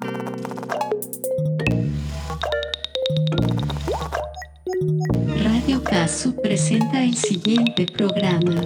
Radio Casu presenta el siguiente programa.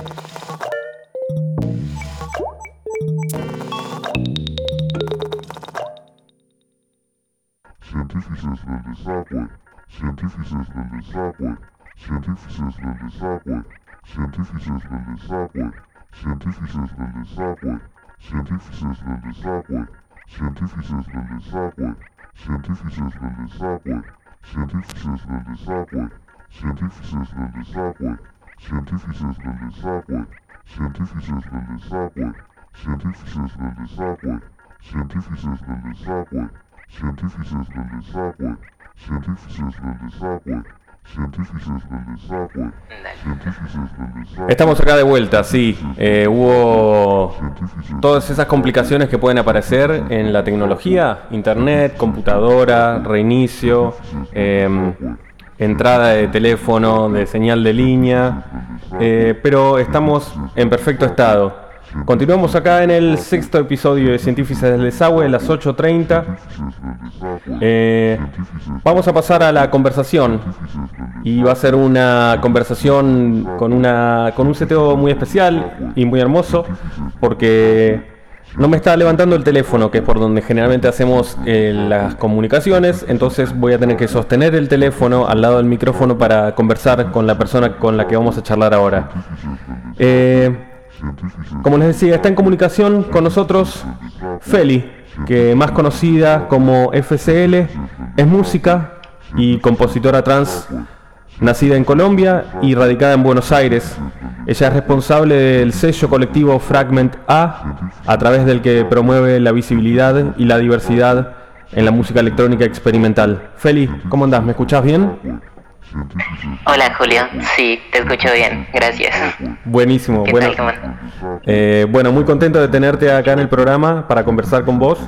Científices del desagüe, científices del desagüe, científices del desagüe, científices del desagüe, científices del desagüe, científices del desagüe, científices del desagüe, científices del desagüe, científices del desagüe, científices del desagüe, científices del desagüe, científices del desagüe, científices del desagüe, científices del desagüe, científices del desagüe, científices del desagüe, científices del desagüe, científices del desagüe. Estamos acá de vuelta, sí. Hubo todas esas complicaciones que pueden aparecer en la tecnología, internet, computadora, reinicio, entrada de teléfono, de señal de línea, pero estamos en perfecto estado. Continuamos acá en el sexto episodio de Científicos del Desagüe, a las 8:30. Vamos a pasar a la conversación. Y va a ser una conversación con un seteo muy especial y muy hermoso, porque no me está levantando el teléfono, que es por donde generalmente hacemos las comunicaciones. Entonces voy a tener que sostener el teléfono al lado del micrófono para conversar con la persona con la que vamos a charlar ahora. Como les decía, está en comunicación con nosotros Feli, que más conocida como FCL, es música y compositora trans, nacida en Colombia y radicada en Buenos Aires. Ella es responsable del sello colectivo Fragment a través del que promueve la visibilidad y la diversidad en la música electrónica experimental. Feli, ¿cómo andás? ¿Me escuchás bien? Hola Julio, sí, te escucho bien, gracias. Buenísimo, ¿Qué bueno, tal, cómo andas? bueno, muy contento de tenerte acá en el programa para conversar con vos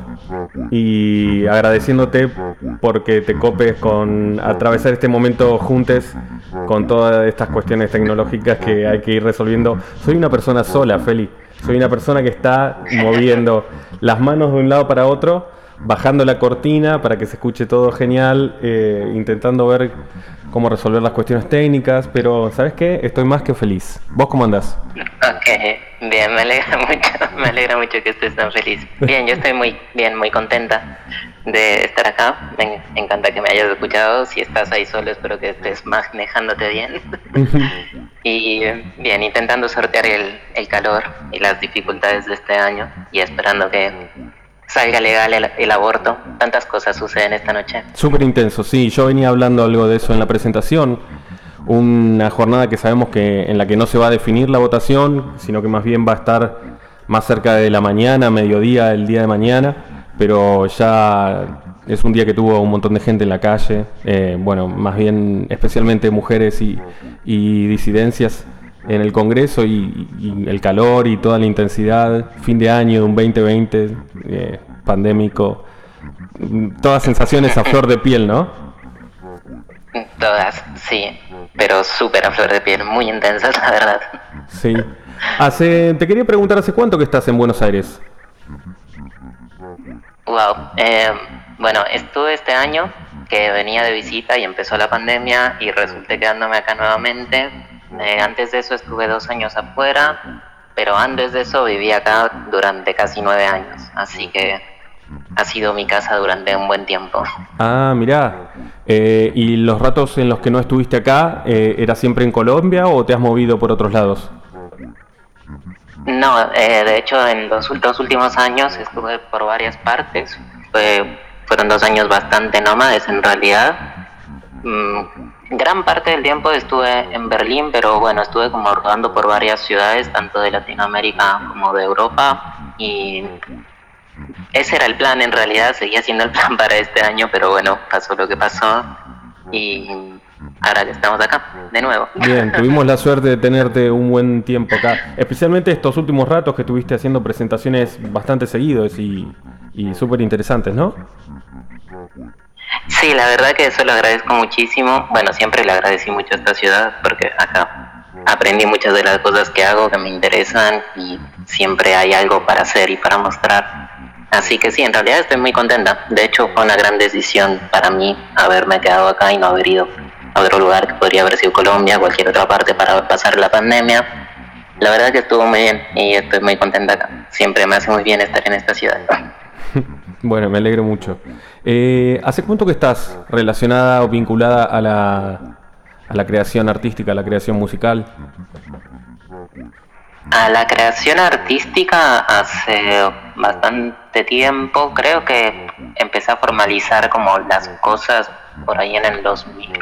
y agradeciéndote porque te copes con atravesar este momento juntos con todas estas cuestiones tecnológicas que hay que ir resolviendo. Soy una persona sola, Feli, soy una persona que está moviendo las manos de un lado para otro, bajando la cortina para que se escuche todo genial, intentando ver cómo resolver las cuestiones técnicas, pero ¿sabes qué? Estoy más que feliz. ¿Vos cómo andás? Ok, bien, me alegra mucho que estés tan feliz. Bien, yo estoy muy bien, muy contenta de estar acá. Me encanta que me hayas escuchado. Si estás ahí solo, espero que estés manejándote bien. Y bien, intentando sortear el calor y las dificultades de este año y esperando que salga legal el aborto. Tantas cosas suceden esta noche. Súper intenso, sí. Yo venía hablando algo de eso en la presentación. Una jornada que sabemos que en la que no se va a definir la votación, sino que más bien va a estar más cerca de la mañana, mediodía, el día de mañana. Pero ya es un día que tuvo un montón de gente en la calle. Bueno, más bien especialmente mujeres y disidencias en el Congreso y el calor y toda la intensidad, fin de año de un 2020 pandémico, todas sensaciones a flor de piel, ¿no? Todas, sí, pero súper a flor de piel, muy intensas, la verdad. Sí. Te quería preguntar, ¿hace cuánto que estás en Buenos Aires? Wow, bueno, estuve este año que venía de visita y empezó la pandemia y resulté quedándome acá nuevamente. Antes de eso estuve 2 años afuera, pero antes de eso viví acá durante casi 9 años, así que ha sido mi casa durante un buen tiempo. Ah, mirá. ¿Y los ratos en los que no estuviste acá, era siempre en Colombia o te has movido por otros lados? No, de hecho en los 2 últimos años estuve por varias partes. Fueron 2 años bastante nómades en realidad. Gran parte del tiempo estuve en Berlín, pero bueno, estuve como rodando por varias ciudades, tanto de Latinoamérica como de Europa, y ese era el plan en realidad, seguía siendo el plan para este año, pero bueno, pasó lo que pasó y ahora que estamos acá, de nuevo. Bien, tuvimos la suerte de tenerte un buen tiempo acá, especialmente estos últimos ratos que estuviste haciendo presentaciones bastante seguidos y súper interesantes, ¿no? Sí, la verdad que eso lo agradezco muchísimo. Bueno, siempre le agradecí mucho a esta ciudad porque acá aprendí muchas de las cosas que hago que me interesan y siempre hay algo para hacer y para mostrar. Así que sí, en realidad estoy muy contenta. De hecho, fue una gran decisión para mí haberme quedado acá y no haber ido a otro lugar que podría haber sido Colombia, cualquier otra parte para pasar la pandemia. La verdad que estuvo muy bien y estoy muy contenta acá. Siempre me hace muy bien estar en esta ciudad. Bueno, me alegro mucho. ¿Hace cuánto que estás relacionada o vinculada a la creación artística, a la creación musical? A la creación artística hace bastante tiempo. Creo que empecé a formalizar como las cosas por ahí en el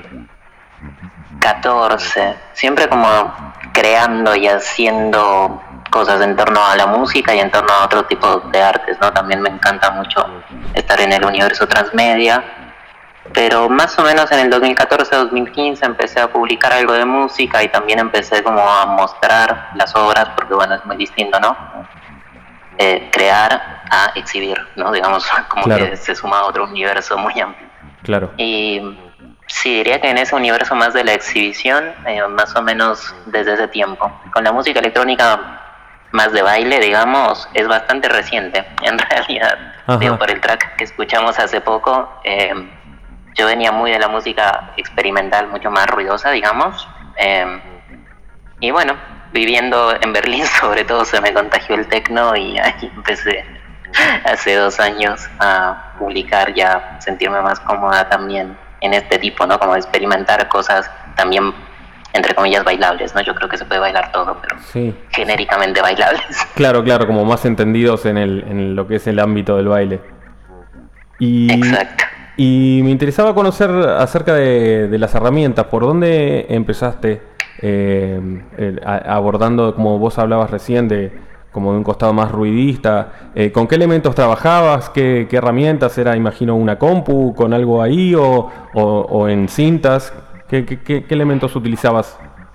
2014. Siempre como creando y haciendo cosas en torno a la música y en torno a otro tipo de artes, ¿no? También me encanta mucho estar en el universo transmedia, pero más o menos en el 2014-2015 empecé a publicar algo de música y también empecé como a mostrar las obras, porque bueno, es muy distinto, ¿no? Crear a exhibir, ¿no? Digamos, como claro, que se suma a otro universo muy amplio. Claro. Y sí, diría que en ese universo más de la exhibición, más o menos desde ese tiempo. Con la música electrónica más de baile, digamos, es bastante reciente, en realidad. Digo, por el track que escuchamos hace poco, yo venía muy de la música experimental, mucho más ruidosa, digamos. Y bueno, viviendo en Berlín, sobre todo, se me contagió el techno y ahí empecé hace 2 años a publicar, ya sentirme más cómoda también en este tipo, ¿no? Como experimentar cosas también, entre comillas, bailables, ¿no? Yo creo que se puede bailar todo, pero sí, genéricamente bailables. Claro, como más entendidos en lo que es el ámbito del baile. Exacto. Y me interesaba conocer acerca de las herramientas. ¿Por dónde empezaste abordando, como vos hablabas recién, como de un costado más ruidista? ¿Con qué elementos trabajabas? ¿Qué herramientas? ¿Era, imagino, una compu con algo ahí o en cintas? ¿Qué elementos utilizabas?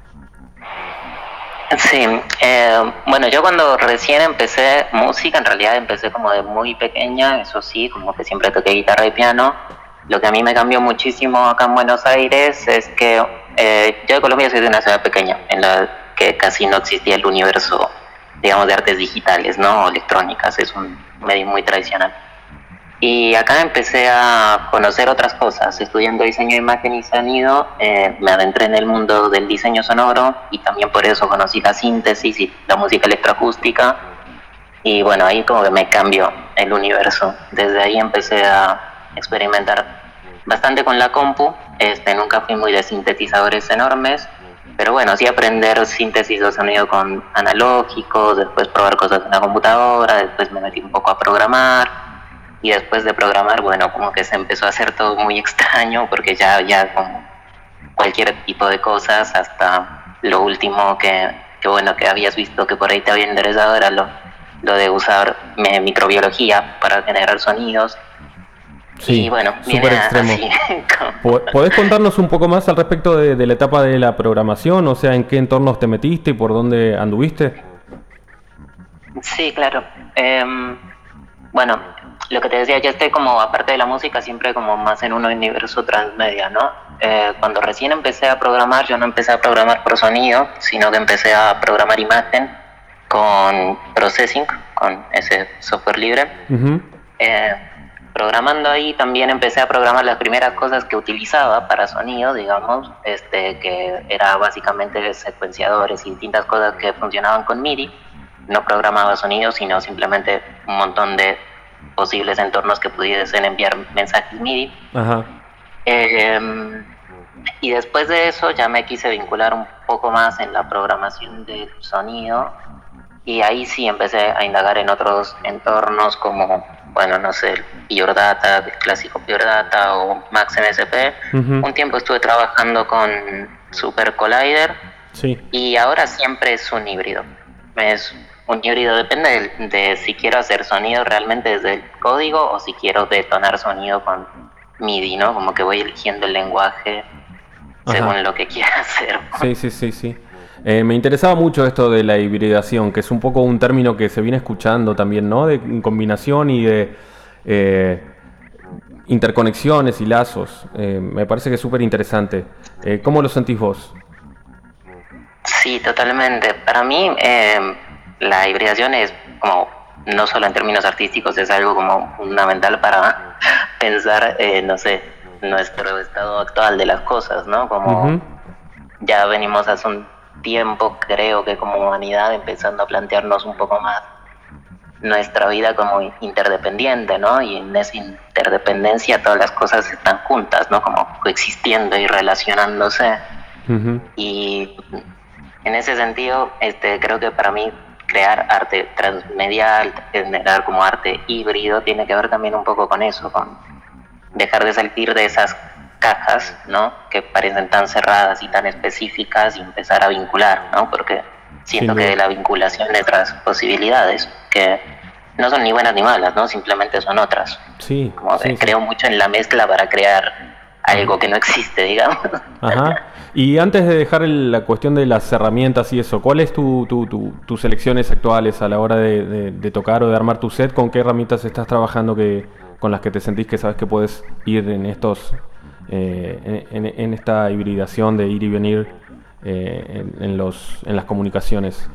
Sí, bueno, yo cuando recién empecé música, en realidad empecé como de muy pequeña, eso sí, como que siempre toqué guitarra y piano. Lo que a mí me cambió muchísimo acá en Buenos Aires es que yo de Colombia soy de una ciudad pequeña, en la que casi no existía el universo, digamos, de artes digitales, ¿no? O electrónicas, es un medio muy tradicional. Y acá empecé a conocer otras cosas. Estudiando diseño de imagen y sonido, me adentré en el mundo del diseño sonoro y también por eso conocí la síntesis y la música electroacústica. Y bueno, ahí como que me cambió el universo. Desde ahí empecé a experimentar bastante con la compu. Nunca fui muy de sintetizadores enormes, pero bueno, sí aprender síntesis de sonido con analógicos, después probar cosas en la computadora, después me metí un poco a programar. Y después de programar, bueno, como que se empezó a hacer todo muy extraño, porque ya como cualquier tipo de cosas, hasta lo último que habías visto que por ahí te había interesado era lo de usar microbiología para generar sonidos. Sí, y bueno, súper extremo. ¿Podés contarnos un poco más al respecto de la etapa de la programación? O sea, ¿en qué entornos te metiste y por dónde anduviste? Sí, claro. Bueno, lo que te decía, yo estoy como, aparte de la música, siempre como más en un universo transmedia, ¿no? Cuando recién empecé a programar, yo no empecé a programar por sonido, sino que empecé a programar imagen con Processing, con ese software libre. Uh-huh. Programando ahí también empecé a programar las primeras cosas que utilizaba para sonido, digamos, que era básicamente secuenciadores y distintas cosas que funcionaban con MIDI. No programaba sonido, sino simplemente un montón de posibles entornos que pudiesen enviar mensajes MIDI. Ajá. Y después de eso ya me quise vincular un poco más en la programación del sonido y ahí sí empecé a indagar en otros entornos como, bueno, no sé, el Pure Data, el clásico Pure Data o Max MSP. Uh-huh. Un tiempo estuve trabajando con Super Collider. Sí. Y ahora siempre es un híbrido. Es un híbrido, depende de si quiero hacer sonido realmente desde el código o si quiero detonar sonido con MIDI, ¿no? Como que voy eligiendo el lenguaje según lo que quiera hacer. Sí. Me interesaba mucho esto de la hibridación, que es un poco un término que se viene escuchando también, ¿no? De combinación y de interconexiones y lazos. Me parece que es súper interesante. ¿Cómo lo sentís vos? Sí, totalmente. Para mí la hibridación es como no solo en términos artísticos, es algo como fundamental para pensar, no sé, nuestro estado actual de las cosas, ¿no? Como ya venimos hace un tiempo, creo que como humanidad, empezando a plantearnos un poco más nuestra vida como interdependiente, ¿no? Y en esa interdependencia todas las cosas están juntas, ¿no? Como coexistiendo y relacionándose. Y en ese sentido, creo que para mí crear arte transmedial, generar como arte híbrido, tiene que ver también un poco con eso, con dejar de salir de esas cajas, ¿no? Que parecen tan cerradas y tan específicas y empezar a vincular, ¿no? Porque siento que la vinculación de otras posibilidades que no son ni buenas ni malas, ¿no? Simplemente son otras. Sí. Como que creo mucho en la mezcla para crear algo que no existe, digamos. Ajá. Y antes de dejar la cuestión de las herramientas y eso, ¿cuáles tus selecciones actuales a la hora de tocar o de armar tu set? ¿Con qué herramientas estás trabajando con las que te sentís que sabes que puedes ir en estos en esta hibridación de ir y venir en las comunicaciones?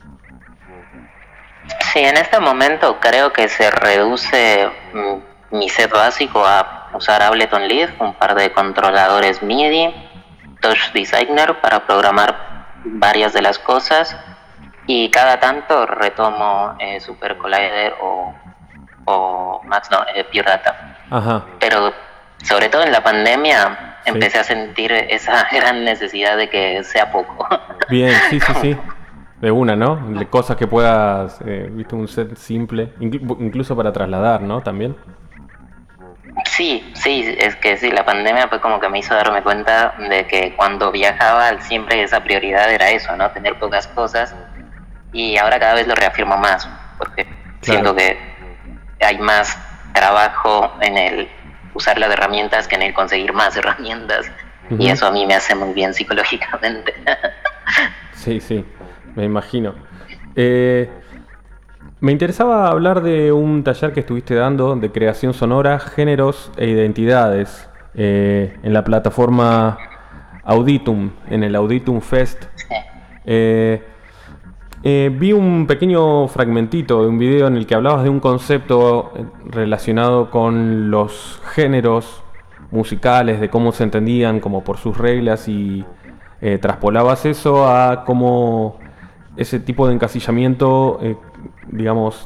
Sí, en este momento creo que se reduce mi set básico a usar Ableton Live, un par de controladores MIDI, Touch Designer para programar varias de las cosas, y cada tanto retomo Super Collider o Pure Data. Ajá. Pero sobre todo en la pandemia empecé a sentir esa gran necesidad de que sea poco. Bien, sí. De una, ¿no? De cosas que puedas, viste, un set simple, incluso para trasladar, ¿no? También. Sí, es que sí, la pandemia fue como que me hizo darme cuenta de que cuando viajaba siempre esa prioridad era eso, ¿no? Tener pocas cosas, y ahora cada vez lo reafirmo más, porque siento que hay más trabajo en el usar las herramientas que en el conseguir más herramientas, y eso a mí me hace muy bien psicológicamente. Sí, me imagino. Me interesaba hablar de un taller que estuviste dando de creación sonora, géneros e identidades en la plataforma Auditum, en el Auditum Fest. Vi un pequeño fragmentito de un video en el que hablabas de un concepto relacionado con los géneros musicales, de cómo se entendían como por sus reglas, y traspolabas eso a cómo ese tipo de encasillamiento digamos,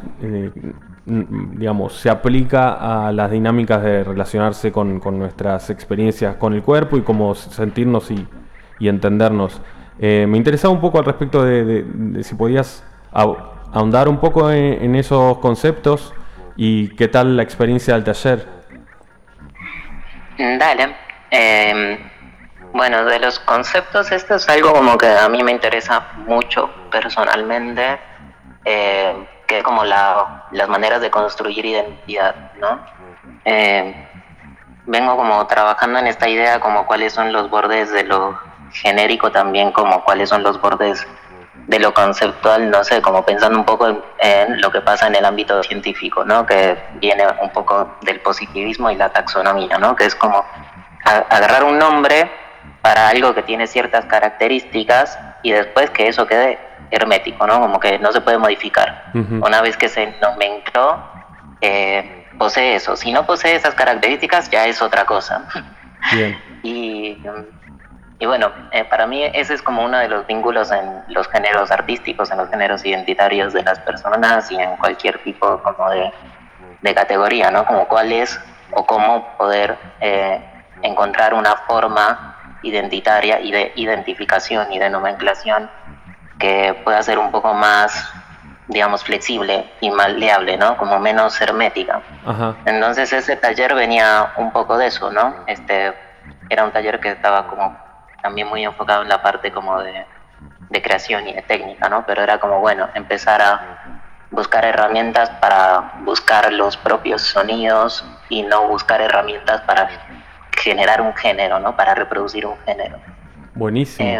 se aplica a las dinámicas de relacionarse con nuestras experiencias con el cuerpo y cómo sentirnos y entendernos. Me interesaba un poco al respecto de si podías ahondar un poco en esos conceptos y qué tal la experiencia del taller. Dale. Bueno, de los conceptos, esto es algo como que a mí me interesa mucho personalmente, que es como las maneras de construir identidad, ¿no? Vengo como trabajando en esta idea como cuáles son los bordes de lo genérico, también como cuáles son los bordes de lo conceptual, no sé, como pensando un poco en lo que pasa en el ámbito científico, ¿no? Que viene un poco del positivismo y la taxonomía, ¿no? Que es como agarrar un nombre para algo que tiene ciertas características y después que eso quede hermético, ¿no? Como que no se puede modificar. Una vez que se nomencló, posee eso. Si no posee esas características, ya es otra cosa. Bien. Y bueno, para mí ese es como uno de los vínculos en los géneros artísticos, en los géneros identitarios de las personas y en cualquier tipo como de categoría, ¿no? Como cuál es o cómo poder encontrar una forma identitaria y de identificación y de nomenclación que pueda ser un poco más, digamos, flexible y maleable, ¿no? Como menos hermética. Ajá. Entonces ese taller venía un poco de eso, ¿no? Era un taller que estaba como también muy enfocado en la parte como de creación y de técnica, ¿no? Pero era como, bueno, empezar a buscar herramientas para buscar los propios sonidos y no buscar herramientas para generar un género, ¿no? Para reproducir un género. Buenísimo.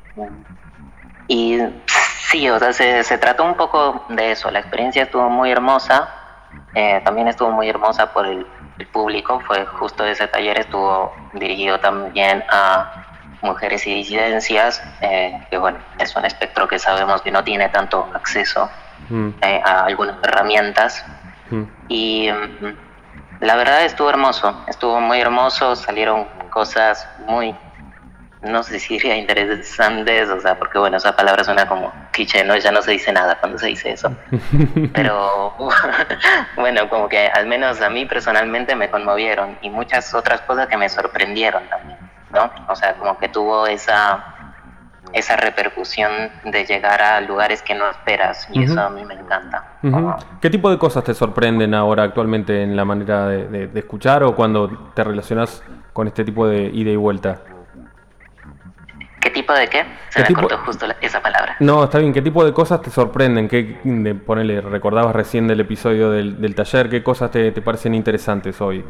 Y sí, o sea, se trató un poco de eso. La experiencia estuvo muy hermosa. También estuvo muy hermosa por el público. Fue justo ese taller, estuvo dirigido también a mujeres y disidencias, que bueno, es un espectro que sabemos que no tiene tanto acceso a algunas herramientas. Y la verdad estuvo muy hermoso, salieron cosas muy, no sé si diría interesantes, o sea, porque bueno, esa palabra suena como cliché, ¿no? Ya no se dice nada cuando se dice eso. Pero bueno, como que al menos a mí personalmente me conmovieron y muchas otras cosas que me sorprendieron también, ¿no? O sea, como que tuvo esa repercusión de llegar a lugares que no esperas y eso a mí me encanta. ¿Qué tipo de cosas te sorprenden ahora actualmente en la manera de escuchar o cuando te relacionas con este tipo de ida y vuelta? ¿Qué tipo de qué? Se me cortó justo esa palabra. No, está bien. ¿Qué tipo de cosas te sorprenden? Ponele, recordabas recién del episodio del taller, ¿qué cosas te parecen interesantes hoy?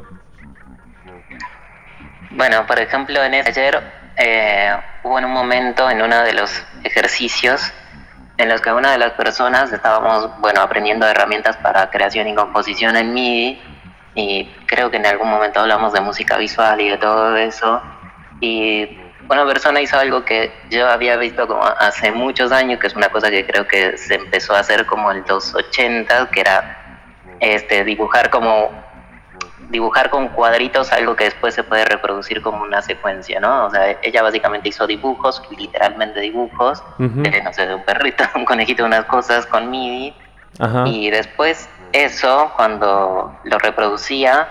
Bueno, por ejemplo, en ese taller hubo en un momento en uno de los ejercicios en los que una de las personas estábamos, bueno, aprendiendo herramientas para creación y composición en MIDI, y creo que en algún momento hablamos de música visual y de todo eso, y una persona hizo algo que yo había visto como hace muchos años, que es una cosa que creo que se empezó a hacer como en los 80, que era dibujar con cuadritos algo que después se puede reproducir como una secuencia, ¿no? O sea, ella básicamente hizo dibujos, literalmente dibujos, no sé, de un perrito, un conejito, unas cosas con MIDI, y después eso, cuando lo reproducía,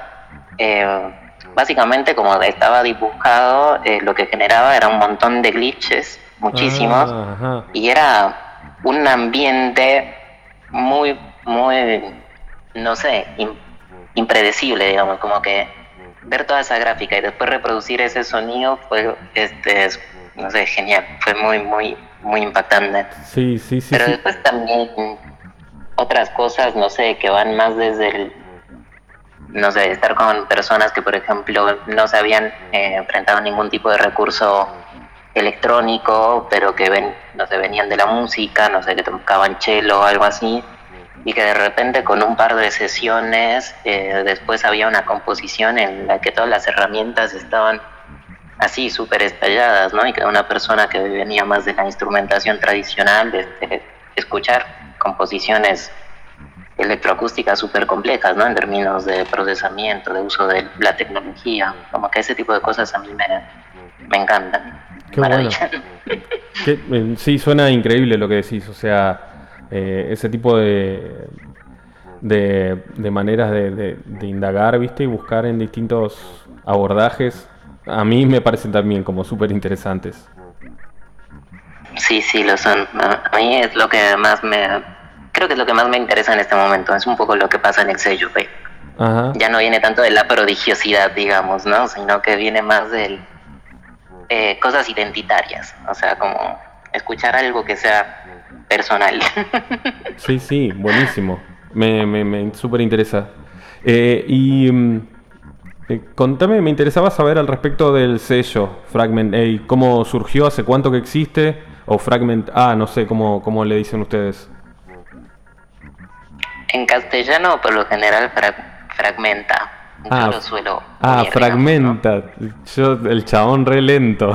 básicamente como estaba dibujado, lo que generaba era un montón de glitches, muchísimos, y era un ambiente muy, muy, no sé, impredecible, digamos, como que ver toda esa gráfica y después reproducir ese sonido fue, no sé, genial, fue muy, muy, muy impactante. Sí. Pero después también otras cosas, no sé, que van más desde no sé, estar con personas que, por ejemplo, no se habían enfrentado a ningún tipo de recurso electrónico, pero que no sé, venían de la música, no sé, que tocaban cello o algo así, y que de repente con un par de sesiones después había una composición en la que todas las herramientas estaban así súper estalladas, ¿no? Y que una persona que venía más de la instrumentación tradicional, escuchar composiciones electroacústicas súper complejas, ¿no? En términos de procesamiento, de uso de la tecnología, como que ese tipo de cosas a mí me encantan. Qué maravilla. Bueno. Sí, suena increíble lo que decís, o sea, ese tipo de maneras de indagar, ¿viste? Y buscar en distintos abordajes, a mí me parecen también como súper interesantes. Sí, lo son. A mí es lo que más creo que es lo que más me interesa en este momento, es un poco lo que pasa en el sello, ¿ve? Ya no viene tanto de la prodigiosidad, digamos, ¿no? Sino que viene más de cosas identitarias, o sea, como escuchar algo que sea personal. Sí, buenísimo. Me súper interesa. Contame, me interesaba saber al respecto del sello Fragment A. ¿Cómo surgió? ¿Hace cuánto que existe? O Fragment A, no sé cómo le dicen ustedes. En castellano, por lo general, Fragmenta. Yo lo suelo unir, Fragmenta, digamos, ¿no? Yo, el chabón re lento.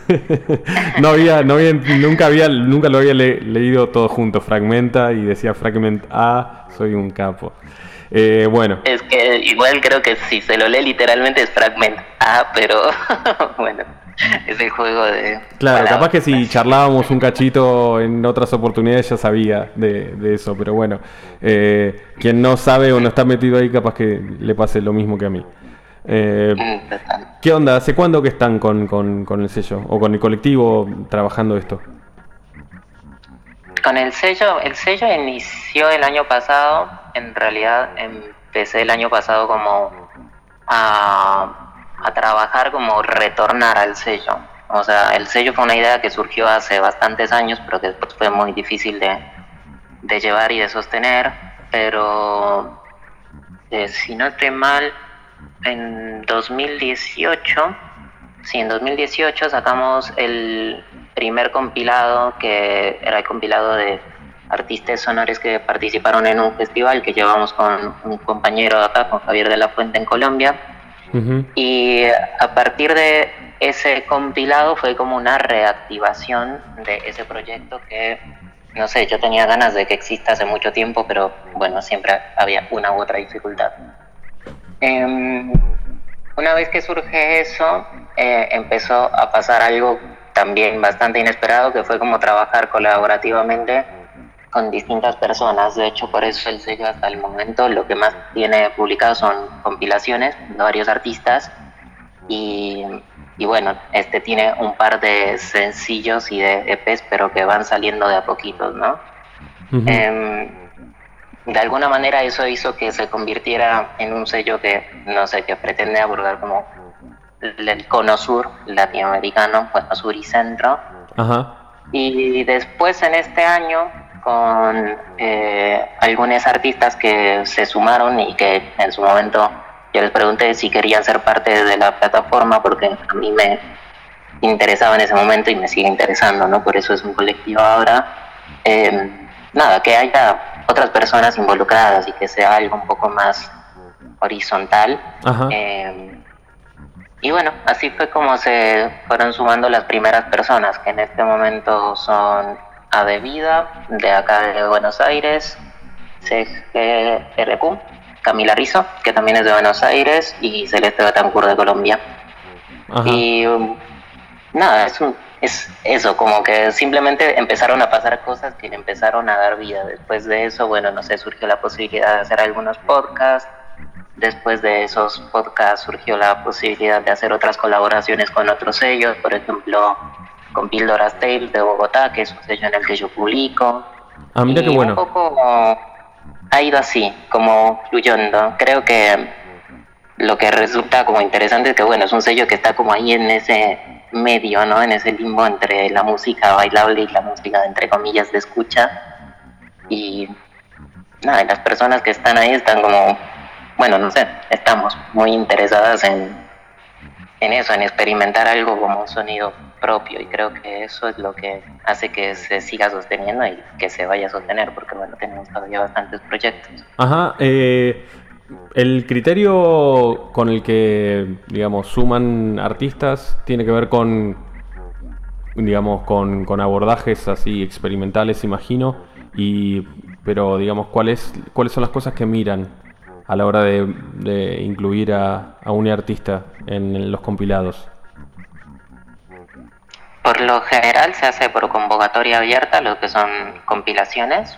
Nunca lo había leído todo junto, Fragmenta, y decía Fragment A, soy un capo. Bueno. Es que igual creo que si se lo lee literalmente es Fragment A, pero bueno, es el juego de... Claro, capaz que si charlábamos un cachito en otras oportunidades ya sabía de eso, pero bueno, quien no sabe o no está metido ahí capaz que le pase lo mismo que a mí. ¿Qué onda? ¿Hace cuándo que están con el sello o con el colectivo trabajando esto? Con el sello inició el año pasado. En realidad empecé el año pasado como a trabajar, como retornar al sello. O sea, el sello fue una idea que surgió hace bastantes años, pero que después fue muy difícil de llevar y de sostener. Pero si no estoy mal, en 2018 sacamos el primer compilado, que era el compilado de artistas sonores que participaron en un festival que llevamos con un compañero acá, con Javier de la Fuente en Colombia. Y a partir de ese compilado fue como una reactivación de ese proyecto que no sé, yo tenía ganas de que exista hace mucho tiempo, pero bueno, siempre había una u otra dificultad. Una vez que surge eso, empezó a pasar algo también bastante inesperado, que fue como trabajar colaborativamente con distintas personas. De hecho, por eso el sello hasta el momento lo que más tiene publicado son compilaciones de varios artistas y bueno, tiene un par de sencillos y de EPs, pero que van saliendo de a poquitos, ¿no? Uh-huh. De alguna manera eso hizo que se convirtiera en un sello que, no sé, que pretende abordar como el cono sur latinoamericano, bueno, sur y centro. Uh-huh. Y después en este año, con algunos artistas que se sumaron y que en su momento yo les pregunté si querían ser parte de la plataforma, porque a mí me interesaba en ese momento y me sigue interesando, ¿no? Por eso es un colectivo ahora. Nada, que haya otras personas involucradas y que sea algo un poco más horizontal. Y bueno, así fue como se fueron sumando las primeras personas, que en este momento son Adevida, de acá de Buenos Aires, CGRQ, Camila Rizzo, que también es de Buenos Aires, y Celeste Betancourt de Colombia. Ajá. Y nada, es eso, como que simplemente empezaron a pasar cosas que le empezaron a dar vida. Después de eso, bueno, no sé, surgió la posibilidad de hacer algunos podcasts. Después de esos podcasts surgió la posibilidad de hacer otras colaboraciones con otros sellos, por ejemplo, con Píldoras Tales de Bogotá, que es un sello en el que yo publico. Ah, mira qué bueno. Un poco ha ido así, como fluyendo. Creo que lo que resulta como interesante es que, bueno, es un sello que está como ahí en ese medio, ¿no? En ese limbo entre la música bailable y la música, entre comillas, de escucha. Y nada, las personas que están ahí están como, bueno, no sé, estamos muy interesadas en eso, en experimentar algo como un sonido propio, y creo que eso es lo que hace que se siga sosteniendo y que se vaya a sostener, porque bueno, tenemos todavía bastantes proyectos. Ajá, el criterio con el que, digamos, suman artistas tiene que ver con, digamos, con abordajes así experimentales, imagino, pero digamos, ¿cuáles son las cosas que miran a la hora de incluir a un artista en los compilados? Por lo general se hace por convocatoria abierta, lo que son compilaciones.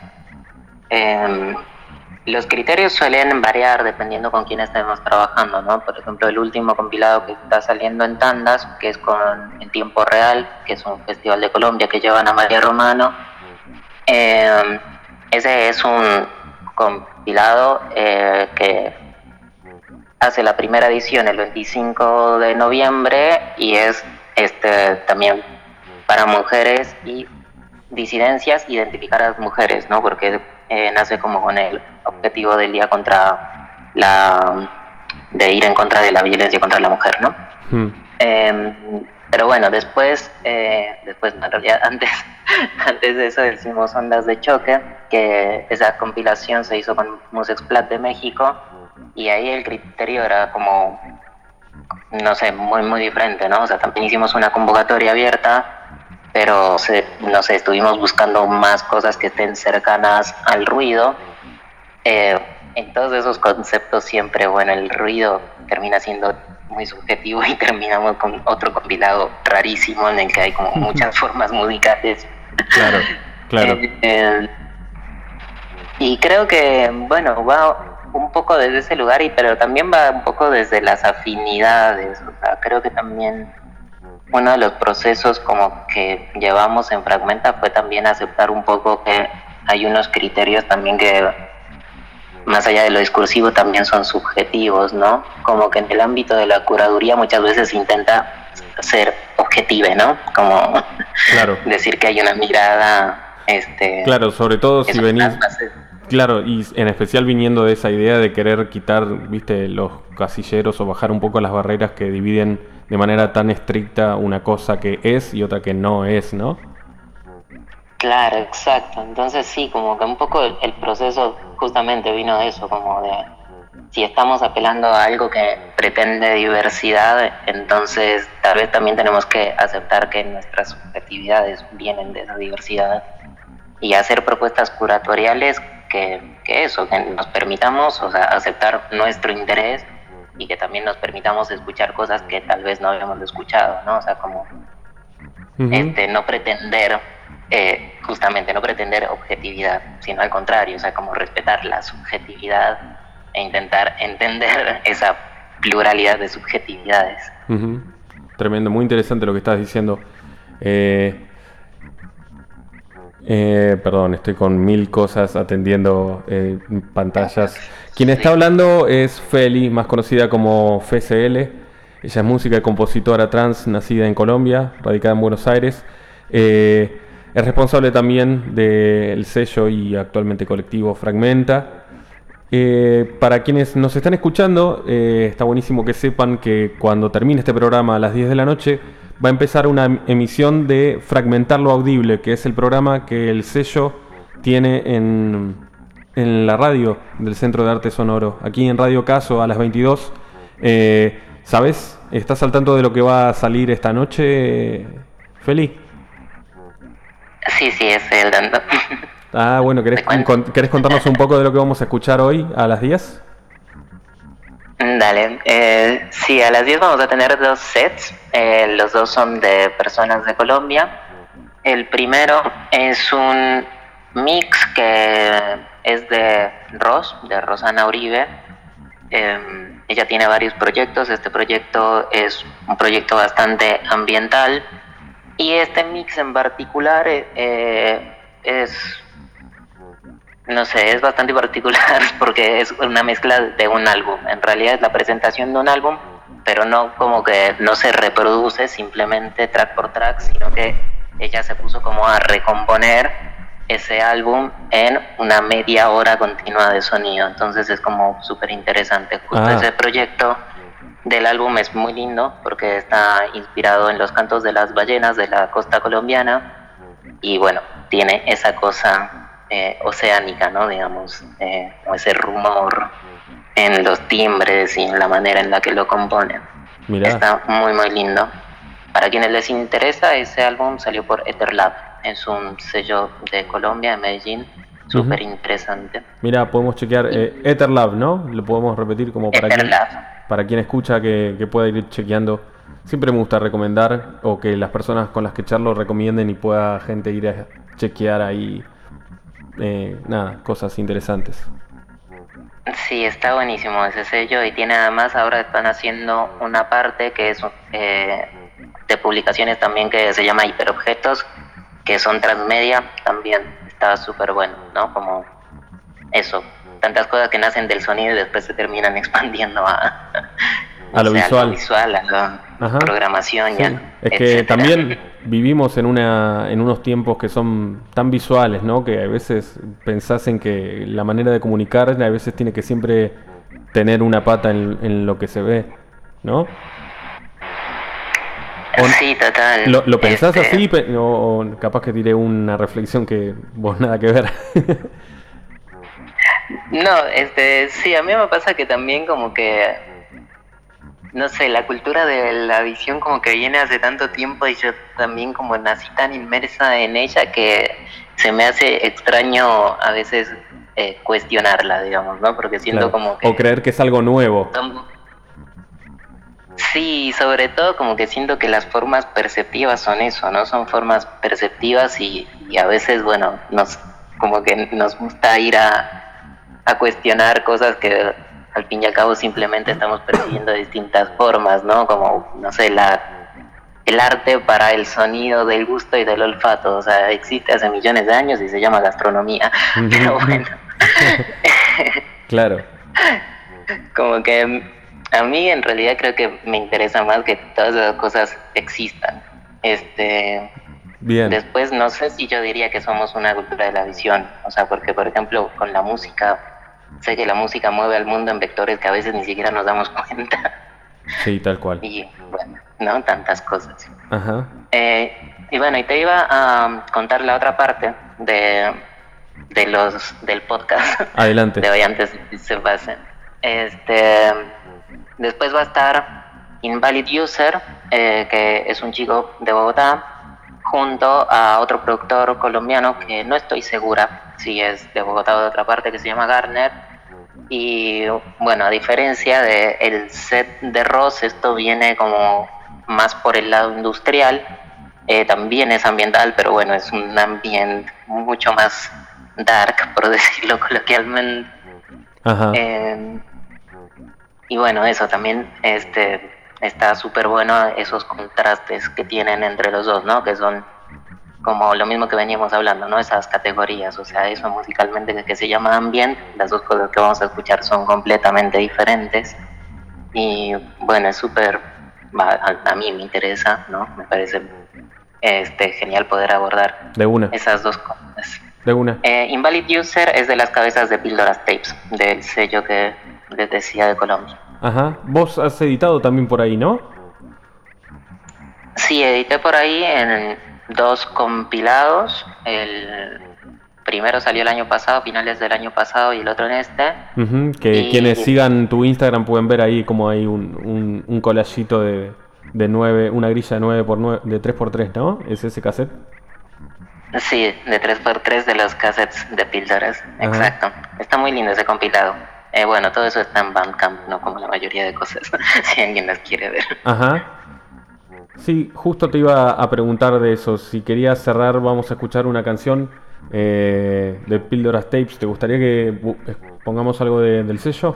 Los criterios suelen variar dependiendo con quién estemos trabajando, ¿no? Por ejemplo, el último compilado que está saliendo en tandas, que es con En Tiempo Real, que es un festival de Colombia que llevan a María Romano. Ese es un compilado que hace la primera edición el 25 de noviembre y es también para mujeres y disidencias, identificar a las mujeres, ¿no? Porque nace como con el objetivo del día de ir en contra de la violencia contra la mujer, ¿no? Pero bueno, después en realidad antes de eso hicimos Ondas de Choque, que esa compilación se hizo con Musexplat de México, y ahí el criterio era como, no sé, muy muy diferente, ¿no? O sea, también hicimos una convocatoria abierta, pero no sé, estuvimos buscando más cosas que estén cercanas al ruido. En todos esos conceptos siempre, bueno, el ruido termina siendo muy subjetivo y terminamos con otro compilado rarísimo en el que hay como muchas formas musicales. Claro. Y creo que, bueno, va un poco desde ese lugar, pero también va un poco desde las afinidades. O sea, creo que también uno de los procesos como que llevamos en Fragmenta fue también aceptar un poco que hay unos criterios también que, más allá de lo discursivo, también son subjetivos, ¿no? Como que en el ámbito de la curaduría muchas veces se intenta ser objetiva, ¿no? Como decir que hay una mirada... Claro, sobre todo si venís... Claro, y en especial viniendo de esa idea de querer quitar, viste, los casilleros o bajar un poco las barreras que dividen de manera tan estricta una cosa que es y otra que no es, ¿no? Claro, exacto. Entonces sí, como que un poco el proceso justamente vino de eso, como de si estamos apelando a algo que pretende diversidad, entonces tal vez también tenemos que aceptar que nuestras subjetividades vienen de esa diversidad. y hacer propuestas curatoriales que nos permitamos, o sea, aceptar nuestro interés y que también nos permitamos escuchar cosas que tal vez no habíamos escuchado, ¿no? O sea, como no pretender, justamente no pretender objetividad, sino al contrario, o sea, como respetar la subjetividad e intentar entender esa pluralidad de subjetividades. Tremendo, muy interesante lo que estás diciendo. Perdón, estoy con 1000 cosas atendiendo pantallas. Quien está hablando es Feli, más conocida como FCL. Ella es música y compositora trans, nacida en Colombia, radicada en Buenos Aires. Es responsable también del sello y actualmente colectivo Fragmenta. Para quienes nos están escuchando, está buenísimo que sepan que cuando termine este programa a las 10 de la noche va a empezar una emisión de Fragmentar lo Audible, que es el programa que el sello tiene en la radio del Centro de Arte Sonoro, aquí en Radio Caso a las 22. ¿Sabes? ¿Estás al tanto de lo que va a salir esta noche, Feli? Sí, estoy al tanto. Bueno, ¿querés contarnos un poco de lo que vamos a escuchar hoy a las 10? Dale, sí, a las 10 vamos a tener 2 sets, los 2 son de personas de Colombia. El primero es un mix que es de Rosana Uribe. Ella tiene varios proyectos, este proyecto es un proyecto bastante ambiental y este mix en particular es bastante particular porque es una mezcla de un álbum. En realidad es la presentación de un álbum, pero no como que no se reproduce simplemente track por track, sino que ella se puso como a recomponer ese álbum en una media hora continua de sonido. Entonces es como súper interesante. Justo ese proyecto del álbum es muy lindo porque está inspirado en los cantos de las ballenas de la costa colombiana y bueno, tiene esa cosa oceánica, ¿no? Digamos, o ese rumor en los timbres y en la manera en la que lo componen. Mirá. Está muy muy lindo. Para quienes les interesa, ese álbum salió por Etherlab, es un sello de Colombia, de Medellín, súper interesante. Mira, podemos chequear Etherlab, ¿no? Lo podemos repetir como para quien escucha que pueda ir chequeando. Siempre me gusta recomendar o que las personas con las que charlo recomienden y pueda gente ir a chequear ahí cosas interesantes. Sí, está buenísimo ese sello y tiene además, ahora están haciendo una parte que es de publicaciones también que se llama Hiperobjetos, que son transmedia, también está súper bueno, ¿no? Como eso, tantas cosas que nacen del sonido y después se terminan expandiendo a lo visual, a la programación, sí. Es que también vivimos en unos tiempos que son tan visuales, ¿no? Que a veces pensás en que la manera de comunicar a veces tiene que siempre tener una pata en lo que se ve, ¿no? Sí, total. ¿Lo pensás así o capaz que tiré una reflexión que vos nada que ver? No, sí, a mí me pasa que también como que no sé, la cultura de la visión como que viene hace tanto tiempo y yo también como nací tan inmersa en ella que se me hace extraño a veces cuestionarla, digamos, ¿no? Porque siento como que... O creer que es algo nuevo. Sí, sobre todo como que siento que las formas perceptivas son eso, ¿no? Son formas perceptivas y a veces, bueno, como que nos gusta ir a cuestionar cosas que al fin y al cabo simplemente estamos percibiendo de distintas formas, ¿no? Como, no sé, el arte para el sonido del gusto y del olfato, o sea, existe hace millones de años y se llama gastronomía, pero bueno. Claro. Como que a mí en realidad creo que me interesa más que todas esas cosas existan. Bien. Después no sé si yo diría que somos una cultura de la visión, o sea, porque por ejemplo con la música, sé que la música mueve al mundo en vectores que a veces ni siquiera nos damos cuenta. Sí, tal cual. Y bueno, ¿no? Tantas cosas. Ajá. Y bueno, y te iba a contar la otra parte del podcast. Adelante. De hoy antes de que se pasen. Después va a estar Invalid User, que es un chico de Bogotá, junto a otro productor colombiano que no estoy segura si es de Bogotá o de otra parte, que se llama Garner. Y bueno, a diferencia del set de Ross, esto viene como más por el lado industrial. También es ambiental, pero bueno, es un ambiente mucho más dark, por decirlo coloquialmente. Ajá. Y bueno, eso también está súper bueno, esos contrastes que tienen entre los dos, ¿no? Que son como lo mismo que veníamos hablando, ¿no? Esas categorías, o sea, eso musicalmente que se llama ambient, las dos cosas que vamos a escuchar son completamente diferentes. Y bueno, es súper, a mí me interesa, ¿no? Me parece genial poder abordar De una. esas dos cosas. De una. Invalid User es de las cabezas de Píldoras Tapes, del sello que les decía de Colombia. Ajá. Vos has editado también por ahí, ¿no? Sí, edité por ahí en 2 compilados. El primero salió el año pasado, finales del año pasado, y el otro en este. Que quienes sigan tu Instagram pueden ver ahí como hay un collagito de 9, una grilla de 9x9, de 3x3, ¿no? ¿Es ese cassette? Sí, de 3x3 de los cassettes de Píldoras. Ajá. Exacto. Está muy lindo ese compilado. Bueno, todo eso está en Bandcamp, no como la mayoría de cosas, si alguien las quiere ver. Ajá. Sí, justo te iba a preguntar de eso. Si querías cerrar, vamos a escuchar una canción de Píldoras Tapes. ¿Te gustaría que pongamos algo del sello?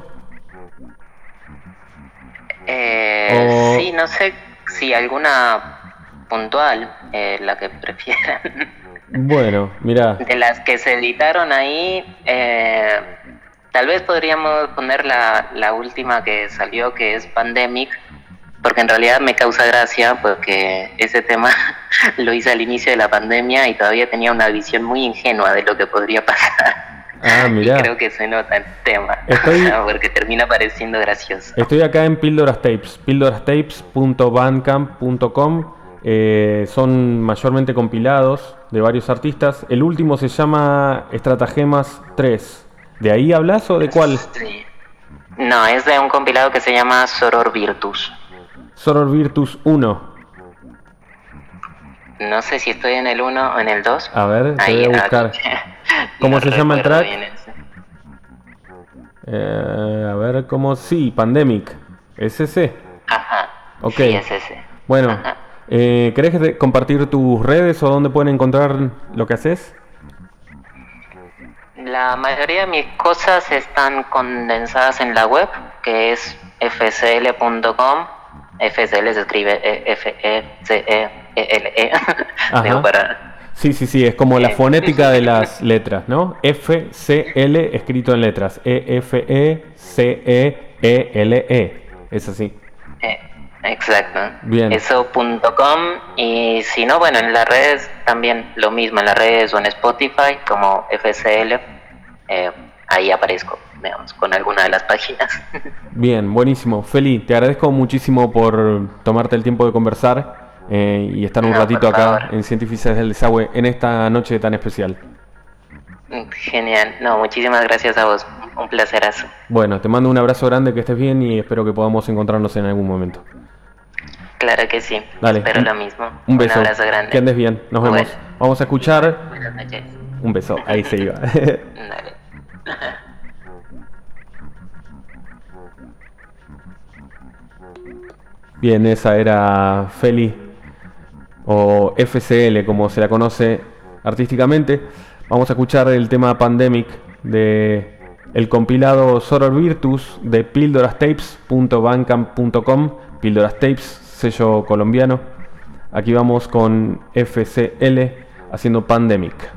Sí, no sé si alguna puntual, la que prefieran. Bueno, mira. De las que se editaron ahí, tal vez podríamos poner la última que salió, que es Pandemic, porque en realidad me causa gracia, porque ese tema lo hice al inicio de la pandemia y todavía tenía una visión muy ingenua de lo que podría pasar. Ah, mirá. Y creo que se nota el tema, porque termina pareciendo gracioso. Estoy acá en Píldoras Tapes, pildorastapes.bandcamp.com. Son mayormente compilados de varios artistas. El último se llama Estratagemas 3. ¿De ahí hablas o de cuál? Sí. No, es de un compilado que se llama Soror Virtus. Soror Virtus 1. No sé si estoy en el 1 o en el 2. A ver, te voy a buscar. ¿Cómo se llama el track? A ver, ¿cómo? Sí, Pandemic. ¿Es ese? Ajá. Ok. Sí, es ese. Bueno, ajá. ¿querés compartir tus redes o dónde pueden encontrar lo que haces? La mayoría de mis cosas están condensadas en la web, que es fcl.com. FCL se escribe FECELE. Sí, es como la fonética de las letras, ¿no? FCL escrito en letras. EFECEELE. Es así. Exacto. Bien. Eso.com. Y si no, bueno, en las redes también lo mismo, en las redes o en Spotify como FCL. Ahí aparezco, digamos, con alguna de las páginas. Bien, buenísimo. Feli, te agradezco muchísimo por tomarte el tiempo de conversar y estar un ratito acá en Científicos del Desagüe en esta noche tan especial. Genial. No, muchísimas gracias a vos. Un placerazo. Bueno, te mando un abrazo grande, que estés bien y espero que podamos encontrarnos en algún momento. Claro que sí. Dale. Espero lo mismo. Un beso. Un abrazo grande. Que andes bien. Nos vemos. Vamos a escuchar. Buenas noches. Un beso. Ahí se iba. Dale. Bien, esa era Feli, o FCL como se la conoce artísticamente. Vamos a escuchar el tema Pandemic de el compilado Soror Virtus de pildorastapes.bandcamp.com. Píldoras Tapes, sello colombiano. Aquí vamos con FCL haciendo Pandemic.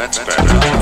That's better.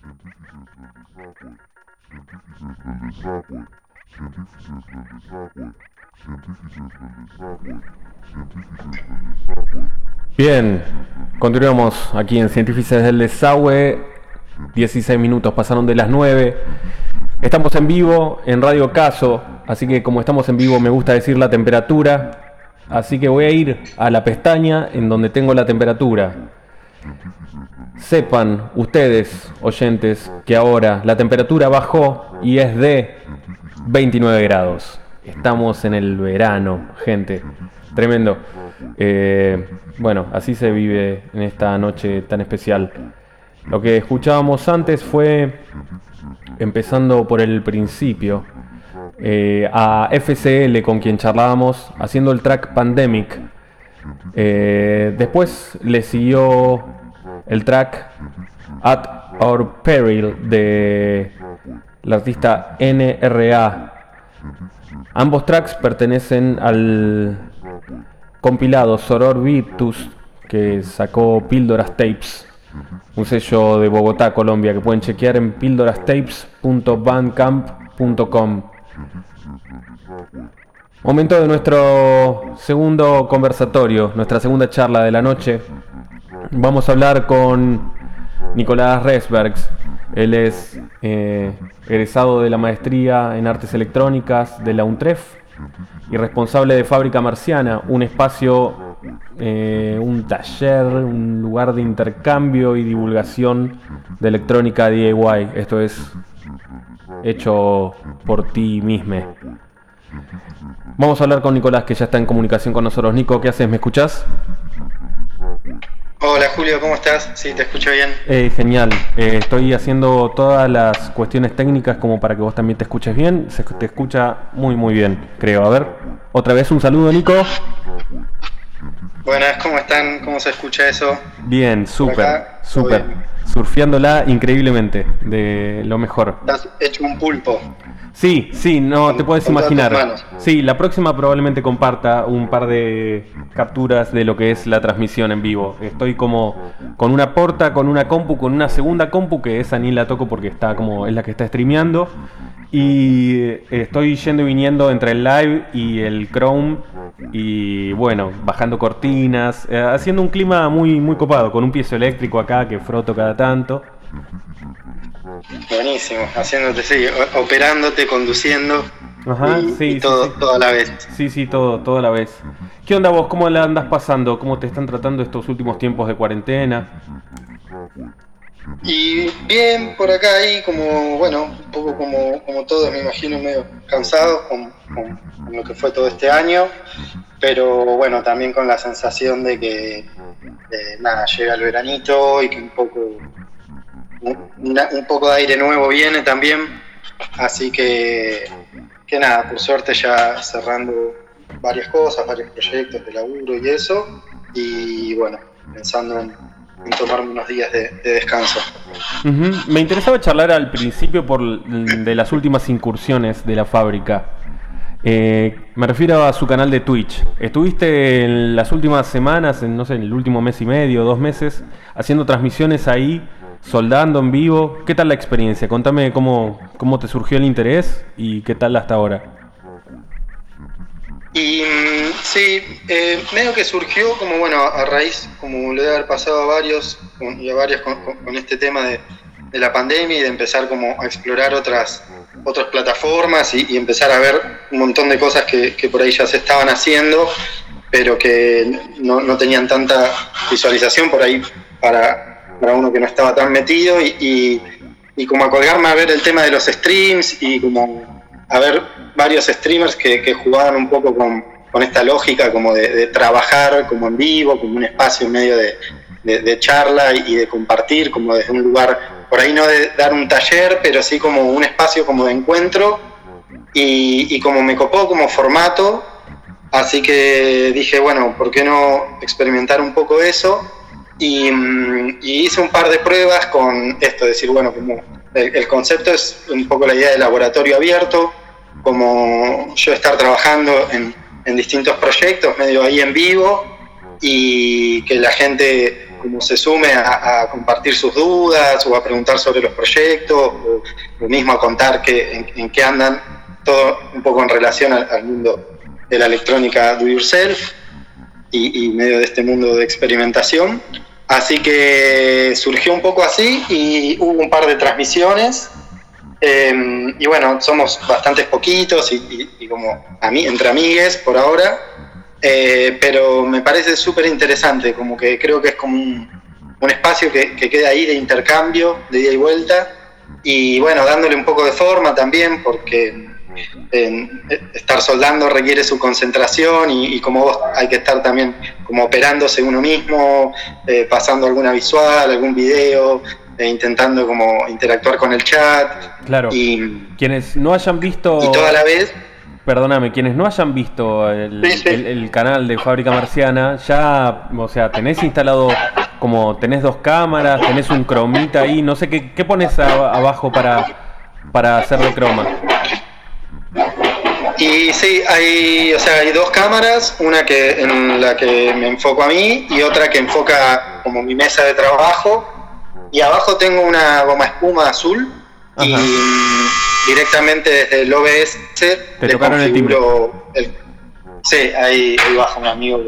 Bien, continuamos aquí en Científices del Desagüe. 16 minutos pasaron de las 9. Estamos en vivo en Radio Caso, así que como estamos en vivo me gusta decir la temperatura. Así que voy a ir a la pestaña en donde tengo la temperatura. Sepan ustedes, oyentes, que ahora la temperatura bajó y es de 29 grados. Estamos en el verano, gente. Tremendo. Bueno, así se vive en esta noche tan especial. Lo que escuchábamos antes fue, empezando por el principio, a FCL, con quien charlábamos, haciendo el track Pandemic. Después le siguió el track At Our Peril de la artista NRA. Ambos tracks pertenecen al compilado Soror Virtus que sacó Píldoras Tapes, un sello de Bogotá, Colombia, que pueden chequear en pildorastapes.bandcamp.com. Momento de nuestro segundo conversatorio, nuestra segunda charla de la noche. Vamos a hablar con Nicolás Resbergs. Él es egresado de la maestría en Artes Electrónicas de la UNTREF y responsable de Fábrica Marciana, un espacio, un taller, un lugar de intercambio y divulgación de electrónica DIY. Esto es hecho por ti mismo. Vamos a hablar con Nicolás, que ya está en comunicación con nosotros. Nico, ¿qué haces? ¿Me escuchás? Hola Julio, ¿cómo estás? Sí, te escucho bien. Genial. Estoy haciendo todas las cuestiones técnicas como para que vos también te escuches bien. Se te escucha muy muy bien, creo. A ver, otra vez un saludo, Nico. Buenas, ¿cómo están? ¿Cómo se escucha eso? Bien, súper, súper. Surfeándola increíblemente, de lo mejor. Estás hecho un pulpo. Sí, sí, no te puedes imaginar. Manos. Sí, la próxima probablemente comparta un par de capturas de lo que es la transmisión en vivo. Estoy como con una porta, con una compu, con una segunda compu, que esa ni la toco porque está como es la que está streameando. Y estoy yendo y viniendo entre el live y el Chrome. Y bueno, bajando cortinas, haciendo un clima muy, muy copado, con un piezo eléctrico acá que froto cada tanto. Buenísimo, haciéndote, sí, operándote, conduciendo. Ajá, y todo, sí. todo a la vez. Sí, todo a la vez. ¿Qué onda vos? ¿Cómo la andas pasando? ¿Cómo te están tratando estos últimos tiempos de cuarentena? Y bien, por acá ahí, como, bueno, un poco como todos, me imagino, medio cansados con lo que fue todo este año, pero bueno, también con la sensación de que, nada, llega el veranito y que un poco de aire nuevo viene también, así que nada, por suerte ya cerrando varias cosas, varios proyectos de laburo y eso, y bueno, pensando en tomarme unos días de descanso. Uh-huh. Me interesaba charlar al principio de las últimas incursiones de la fábrica. Me refiero a su canal de Twitch. Estuviste en las últimas semanas, no sé, en el último mes y medio, 2 meses, haciendo transmisiones ahí, soldando en vivo. ¿Qué tal la experiencia? Contame cómo te surgió el interés y qué tal hasta ahora. Y sí, medio que surgió como, bueno, a raíz, como le debe haber pasado a varios con este tema de la pandemia y de empezar como a explorar otras plataformas y empezar a ver un montón de cosas que por ahí ya se estaban haciendo, pero que no tenían tanta visualización por ahí para uno que no estaba tan metido y como a colgarme a ver el tema de los streams y como a ver varios streamers que jugaban un poco con esta lógica como de trabajar como en vivo, como un espacio en medio de charla y de compartir, como desde un lugar, por ahí no de dar un taller, pero sí como un espacio como de encuentro y como me copó como formato, así que dije, bueno, ¿por qué no experimentar un poco eso? Y hice un par de pruebas con esto, decir, bueno, como el concepto es un poco la idea de laboratorio abierto, como yo estar trabajando en distintos proyectos, medio ahí en vivo, y que la gente como se sume a compartir sus dudas o a preguntar sobre los proyectos o mismo a contar en qué andan, todo un poco en relación al mundo de la electrónica do yourself y medio de este mundo de experimentación. Así que surgió un poco así y hubo un par de transmisiones. Y bueno, somos bastantes poquitos y como entre amigues por ahora, pero me parece súper interesante, como que creo que es como un espacio que queda ahí de intercambio, de ida y vuelta, y bueno, dándole un poco de forma también, porque estar soldando requiere su concentración y como vos hay que estar también como operándose uno mismo, pasando alguna visual, algún video, intentando como interactuar con el chat. Claro. Y quienes no hayan visto... Y toda la vez... Perdóname, quienes no hayan visto el canal de Fábrica Marciana, ya, o sea, tenés instalado, como tenés 2 cámaras, tenés un cromita ahí, no sé, ¿qué pones abajo para hacer de croma? Y sí, hay 2 cámaras, una en la que me enfoco a mí y otra que enfoca como mi mesa de trabajo. Y abajo tengo una goma espuma azul. Ajá. Y directamente desde el OBS te tocaron el timbre. Sí, ahí bajo mi amigo.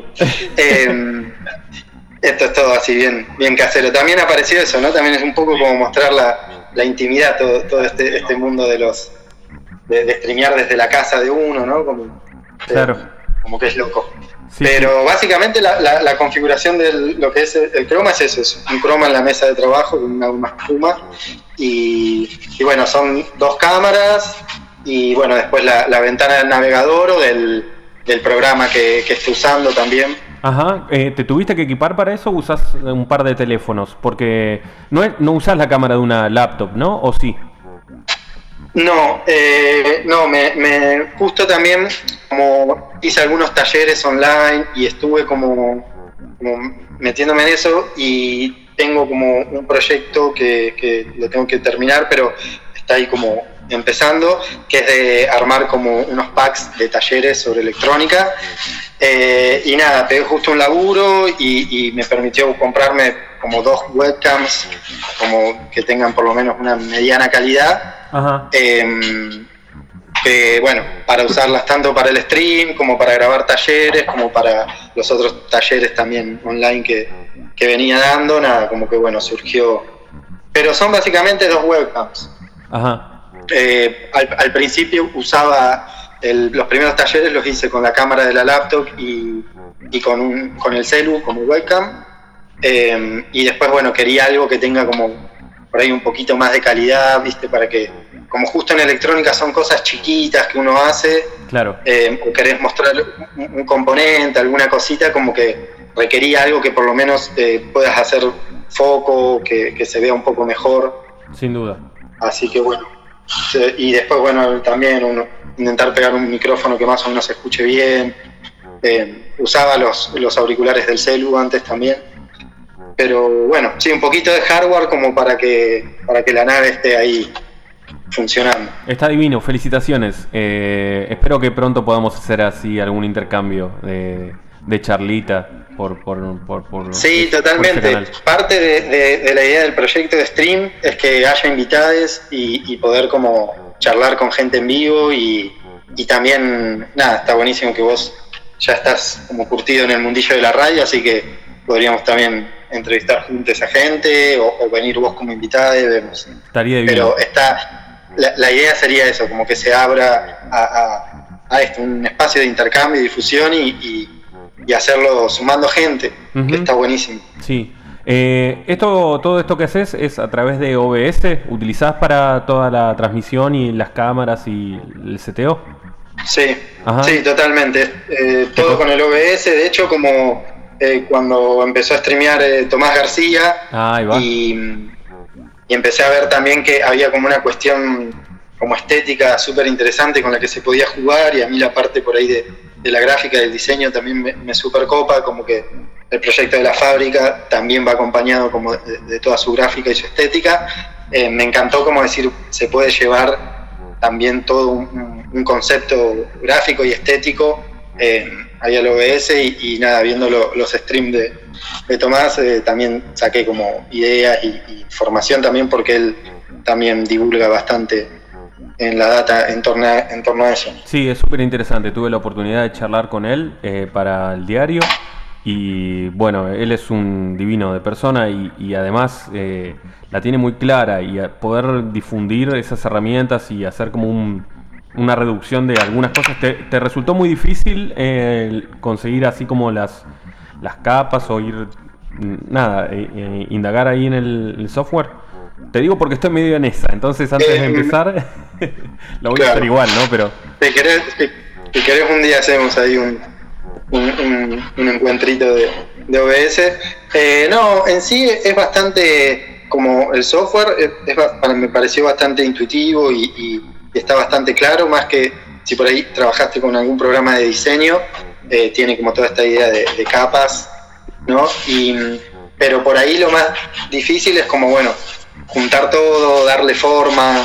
Esto es todo así bien casero. También apareció eso, ¿no? También es un poco como mostrar la intimidad, todo este mundo de streamear desde la casa de uno, ¿no? Claro. Como que es loco. Sí, pero básicamente la configuración de lo que es el croma es eso, es un croma en la mesa de trabajo con una goma espuma y bueno, son 2 cámaras y bueno, después la ventana del navegador o del programa que esté usando también. Ajá, ¿te tuviste que equipar para eso o usás un par de teléfonos? Porque no usás la cámara de una laptop, ¿no? ¿O sí? No, me justo también como hice algunos talleres online y estuve como metiéndome en eso y tengo como un proyecto que lo tengo que terminar, pero está ahí como empezando, que es de armar como unos packs de talleres sobre electrónica. Y nada, pegué justo un laburo y me permitió comprarme como 2 webcams como que tengan por lo menos una mediana calidad. Ajá. Bueno, para usarlas tanto para el stream como para grabar talleres, como para los otros talleres también online que venía dando, nada, como que bueno, surgió. Pero son básicamente 2 webcams. Ajá. Al principio usaba los primeros talleres los hice con la cámara de la laptop y con el celu como webcam, y después bueno, quería algo que tenga como por ahí un poquito más de calidad, viste, para que, como justo en electrónica son cosas chiquitas que uno hace, claro, o querés mostrar un componente, alguna cosita, como que requería algo que por lo menos puedas hacer foco, que se vea un poco mejor. Sin duda. Así que bueno, y después bueno, también intentar pegar un micrófono que más o menos se escuche bien. Usaba los auriculares del celu antes también, pero bueno, sí, un poquito de hardware como para que la nave esté ahí funcionando. Está divino, felicitaciones. Espero que pronto podamos hacer así algún intercambio de charlita por sí, totalmente. Por este parte de la idea del proyecto de stream es que haya invitades y poder como charlar con gente en vivo y también, nada, está buenísimo que vos ya estás como curtido en el mundillo de la radio, así que podríamos también entrevistar juntos a gente o venir vos como invitada y vemos. Estaría divino. Pero la idea sería eso, como que se abra a esto, un espacio de intercambio y difusión y hacerlo sumando gente, uh-huh, que está buenísimo. Sí. Todo esto que haces es a través de OBS, ¿utilizás para toda la transmisión y las cámaras y el seteo? Sí, ajá, sí, totalmente. Todo con el OBS, de hecho como cuando empezó a streamear Tomás García, ahí va. Y empecé a ver también que había como una cuestión como estética súper interesante con la que se podía jugar, y a mí la parte por ahí de la gráfica, del diseño también me super copa, como que el proyecto de la fábrica también va acompañado como de toda su gráfica y su estética. Me encantó como decir, se puede llevar también todo un concepto gráfico y estético ahí al OBS y nada, viendo los streams de Tomás, también saqué como ideas y información también, porque él también divulga bastante en la data en torno a eso. Sí, es súper interesante. Tuve la oportunidad de charlar con él para el diario y bueno, él es un divino de persona y además la tiene muy clara, y poder difundir esas herramientas y hacer como una reducción de algunas cosas. ¿Te resultó muy difícil conseguir así como las capas o indagar ahí en el software? Te digo porque estoy medio en esa, entonces antes de empezar lo voy a hacer igual, ¿no? Pero si querés un día hacemos ahí un encuentrito de OBS. No, en sí es bastante, como el software me pareció bastante intuitivo y está bastante claro, más que si por ahí trabajaste con algún programa de diseño, tiene como toda esta idea de capas, ¿no? Pero por ahí lo más difícil es como, bueno, juntar todo, darle forma,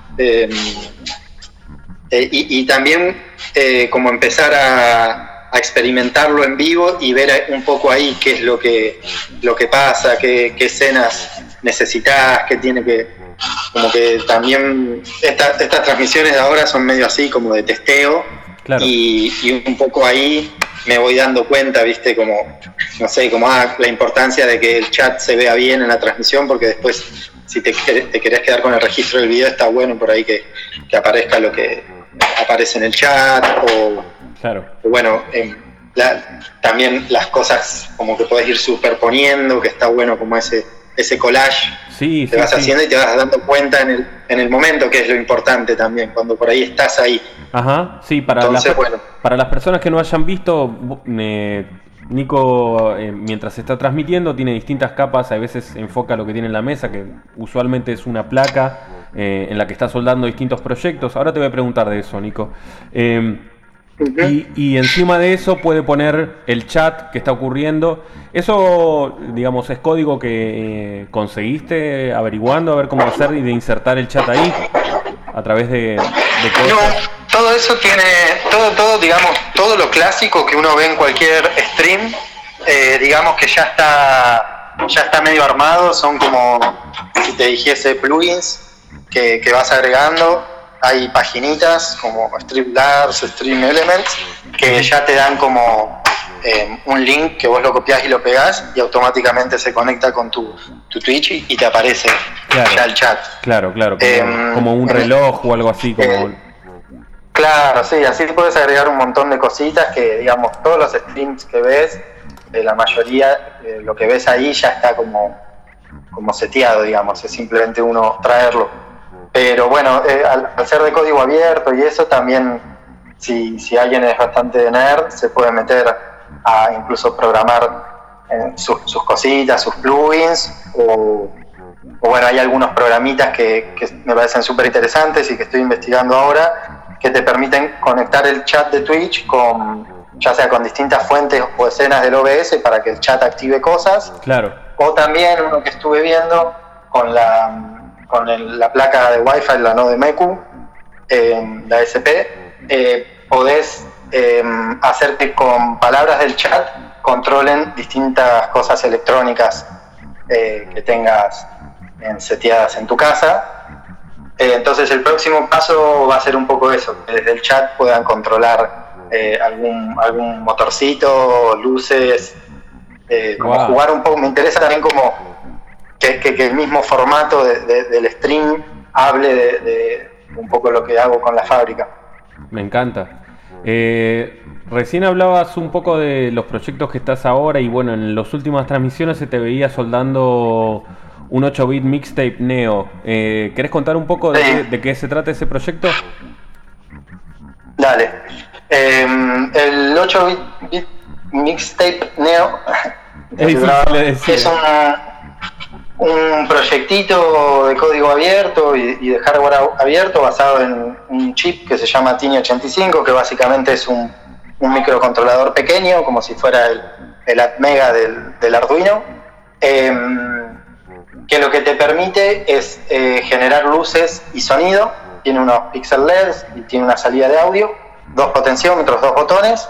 y también como empezar a experimentarlo en vivo y ver un poco ahí qué es lo que pasa, qué escenas necesitas, qué tiene que... Como que también estas transmisiones de ahora son medio así como de testeo, claro. Y un poco ahí me voy dando cuenta, viste, como, no sé, como la importancia de que el chat se vea bien en la transmisión, porque después si te querés quedar con el registro del video, está bueno por ahí que aparezca lo que aparece en el chat, claro. O bueno, también las cosas como que podés ir superponiendo, que está bueno como ese collage. Sí, te vas haciendo y te vas dando cuenta en el momento, que es lo importante también, cuando por ahí estás ahí. Ajá, sí, para las personas que no hayan visto, Nico, mientras está transmitiendo, tiene distintas capas. A veces enfoca lo que tiene en la mesa, que usualmente es una placa en la que está soldando distintos proyectos. Ahora te voy a preguntar de eso, Nico. Y encima de eso puede poner el chat que está ocurriendo. Eso, digamos, es código que conseguiste averiguando a ver cómo hacer y de insertar el chat ahí a través de cosas. No, todo eso tiene, todo digamos, todo lo clásico que uno ve en cualquier stream, digamos que ya está medio armado. Son como, si te dijese, plugins que vas agregando. Hay paginitas como Streamlabs, Stream Elements, que ya te dan como un link que vos lo copiás y lo pegás y automáticamente se conecta con tu Twitch y te aparece ya el chat. Claro, como un reloj o algo así. Claro, sí, así puedes agregar un montón de cositas que, digamos, todos los streams que ves, la mayoría, lo que ves ahí ya está como seteado, digamos, es simplemente uno traerlo. Pero bueno, al ser de código abierto y eso también, si alguien es bastante nerd, se puede meter a incluso programar sus cositas, sus plugins, o bueno, hay algunos programitas que me parecen súper interesantes y que estoy investigando ahora, que te permiten conectar el chat de Twitch ya sea con distintas fuentes o escenas del OBS para que el chat active cosas. Claro. O también uno que estuve viendo con la placa de Wi-Fi, la Node Meku, la SP, podés hacer que con palabras del chat controlen distintas cosas electrónicas que tengas seteadas en tu casa. Entonces el próximo paso va a ser un poco eso, que desde el chat puedan controlar algún motorcito, luces, como jugar un poco. Me interesa también como que el mismo formato del stream hable de un poco lo que hago con la fábrica. Me encanta. Recién hablabas un poco de los proyectos que estás ahora y bueno, en las últimas transmisiones se te veía soldando un 8-bit mixtape Neo. ¿Querés contar un poco de qué se trata ese proyecto? Dale. El 8-bit mixtape Neo es un proyectito de código abierto y de hardware abierto basado en un chip que se llama Tiny85, que básicamente es un microcontrolador pequeño, como si fuera el Atmega del Arduino, que lo que te permite es generar luces y sonido. Tiene unos pixel LEDs y tiene una salida de audio, 2 potenciómetros, 2 botones,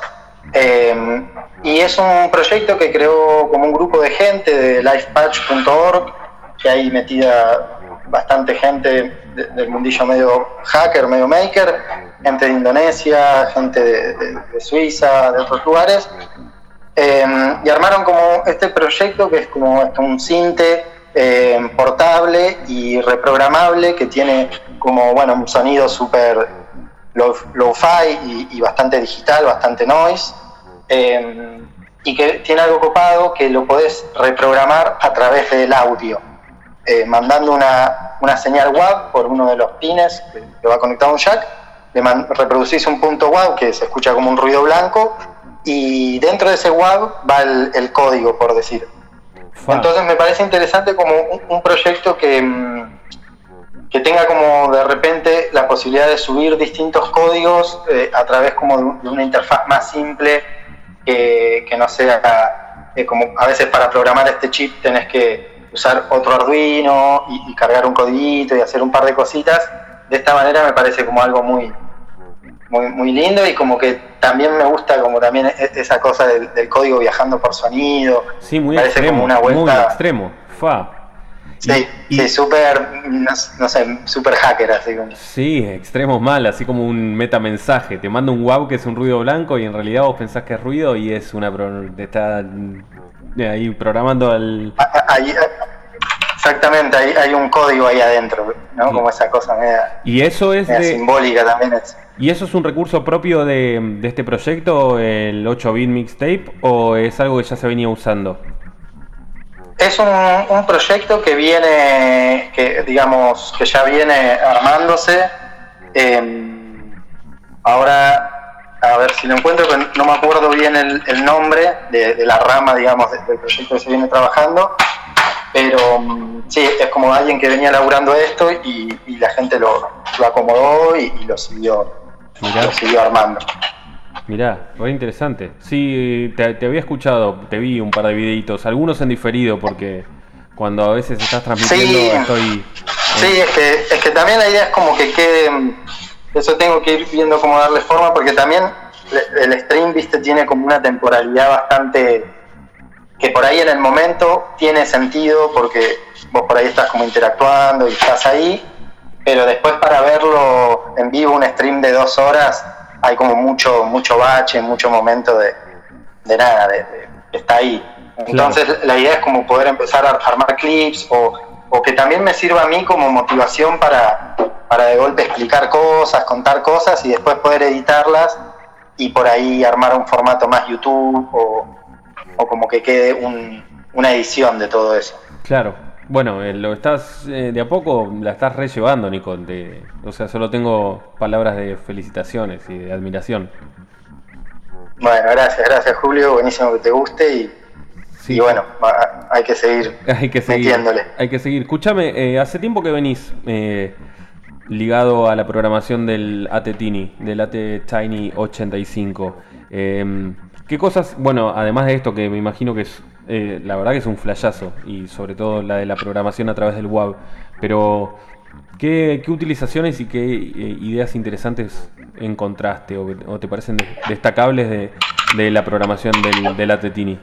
Y es un proyecto que creó como un grupo de gente de lifepatch.org, que hay metida bastante gente del mundillo medio hacker, medio maker, gente de Indonesia, gente de Suiza, de otros lugares, y armaron como este proyecto que es como un sinte portable y reprogramable, que tiene como un sonido súper lo-fi y bastante digital, bastante noise, y que tiene algo copado que lo podés reprogramar a través del audio, mandando una señal WAV por uno de los pines que va conectado a un jack. Reproducís un punto WAV que se escucha como un ruido blanco, y dentro de ese WAV va el código, por decir. Entonces me parece interesante como un proyecto que tenga como de repente la posibilidad de subir distintos códigos a través como de una interfaz más simple, que no sea como a veces para programar este chip tenés que usar otro Arduino y cargar un codiguito y hacer un par de cositas. De esta manera me parece como algo muy lindo, y como que también me gusta como también esa cosa del código viajando por sonido. Sí, muy parece extremo, como una vuelta, muy extremo. Sí, súper, no sé, súper hacker, así como. Sí, extremos mal, así como un metamensaje. Te manda un wow que es un ruido blanco y en realidad vos pensás que es ruido y es te está ahí programando al... Exactamente, hay un código ahí adentro, ¿no? Sí. Como esa cosa media, y eso es simbólica también es. ¿Y eso es un recurso propio de este proyecto, el 8-bit mixtape, o es algo que ya se venía usando? Es un proyecto que viene, que ya viene armándose. Ahora, a ver si lo encuentro, pero no me acuerdo bien el nombre de la rama, del proyecto que se viene trabajando. Pero sí, es como alguien que venía laburando esto y la gente lo acomodó y lo siguió armando. Mirá, muy interesante. Sí, te había escuchado, te vi un par de videitos, algunos en diferido, porque cuando a veces estás transmitiendo Sí, es que también la idea es como que quede, eso tengo que ir viendo cómo darle forma, porque también el stream, tiene como una temporalidad bastante, que por ahí en el momento tiene sentido, porque vos por ahí estás como interactuando y estás ahí, pero después para verlo en vivo, un stream de 2 horas, hay como mucho bache, mucho momento de nada, que está ahí. Entonces claro, la idea es como poder empezar a armar clips, o que también me sirva a mí como motivación para de golpe explicar cosas, contar cosas y después poder editarlas y por ahí armar un formato más YouTube, o como que quede una edición de todo eso. Claro. Bueno, lo estás de a poco la estás rellevando, Nico. O sea, solo tengo palabras de felicitaciones y de admiración. Bueno, gracias Julio, buenísimo que te guste y bueno, hay que seguir metiéndole. Hay que seguir. Escúchame, hace tiempo que venís ligado a la programación del AT-Tiny, del AT-Tiny 85. ¿Qué cosas, bueno, además de esto que me imagino que es, la verdad que es un flashazo, y sobre todo la de la programación a través del WAV, pero ¿qué utilizaciones y qué ideas interesantes encontraste o te parecen destacables de la programación del AT-Tiny?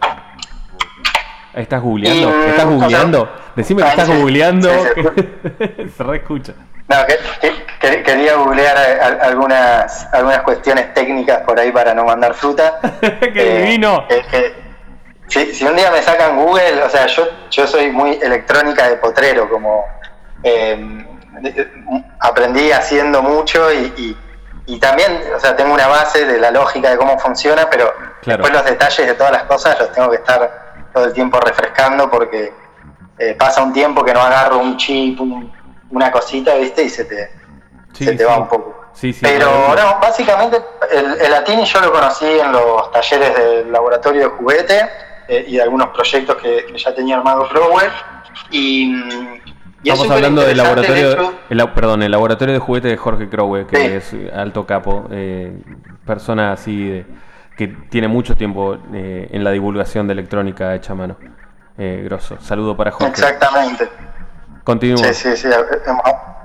¿Estás googleando? ¿Estás googleando? Decime que estás googleando. Sí. Se reescucha. No, quería googlear algunas cuestiones técnicas por ahí para no mandar fruta. ¡Qué divino! Si un día me sacan Google, o sea, yo soy muy electrónica de potrero, como aprendí haciendo mucho y también, o sea, tengo una base de la lógica de cómo funciona, pero claro, después los detalles de todas las cosas los tengo que estar todo el tiempo refrescando, porque pasa un tiempo que no agarro un chip, una cosita, ¿viste? Y se te va un poco. Sí, pero no, básicamente el AT-Tiny yo lo conocí en los talleres del laboratorio de juguete y de algunos proyectos que ya tenía armado Crowell. Estamos hablando del laboratorio, el laboratorio de juguete de Jorge Crowell, que sí, es alto capo, persona así que tiene mucho tiempo en la divulgación de electrónica hecha a mano. Grosso. Saludo para Jorge. Exactamente. Continúa. Sí.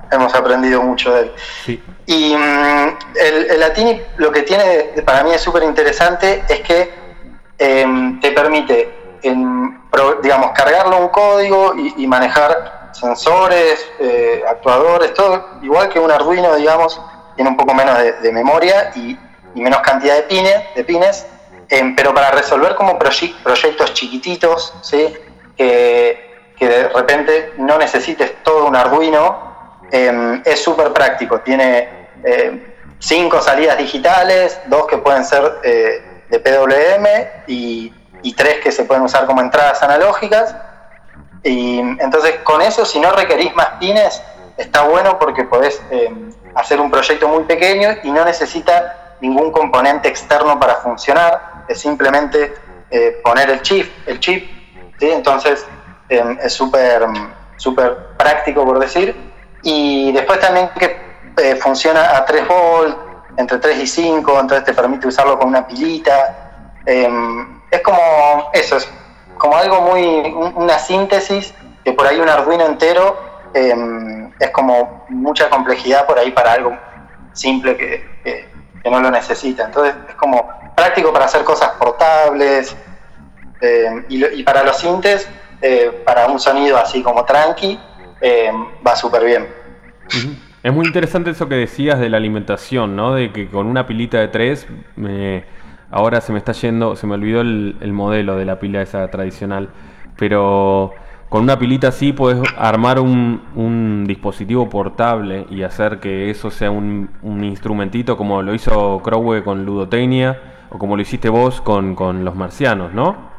hemos aprendido mucho de él. Sí. Y el Atini lo que tiene, para mí es súper interesante, es que te permite, digamos, cargarlo un código y manejar sensores, actuadores, todo, igual que un Arduino, digamos, tiene un poco menos de memoria y menos cantidad de pines, pero para resolver como proyectos chiquititos, ¿sí? Que de repente no necesites todo un Arduino, es súper práctico. Tiene 5 salidas digitales, 2 que pueden ser de PWM y 3 que se pueden usar como entradas analógicas. Y entonces con eso, si no requerís más pines, está bueno porque podés hacer un proyecto muy pequeño y no necesita ningún componente externo para funcionar, es simplemente poner el chip, ¿sí? Entonces es súper práctico, por decir. Y después también que funciona a 3 volts, entre 3 y 5, entonces te permite usarlo con una pilita. Es como eso, es como algo una síntesis, que por ahí un Arduino entero es como mucha complejidad por ahí para algo simple que no lo necesita. Entonces es como práctico para hacer cosas portables, y para los sintes, para un sonido así como tranqui, va súper bien. Es muy interesante eso que decías de la alimentación, ¿no? De que con una pilita de 3, ahora se me olvidó el modelo de la pila esa tradicional, pero con una pilita así puedes armar un dispositivo portable y hacer que eso sea un instrumentito, como lo hizo Crowe con Ludotecnia, o como lo hiciste vos con los marcianos, ¿no?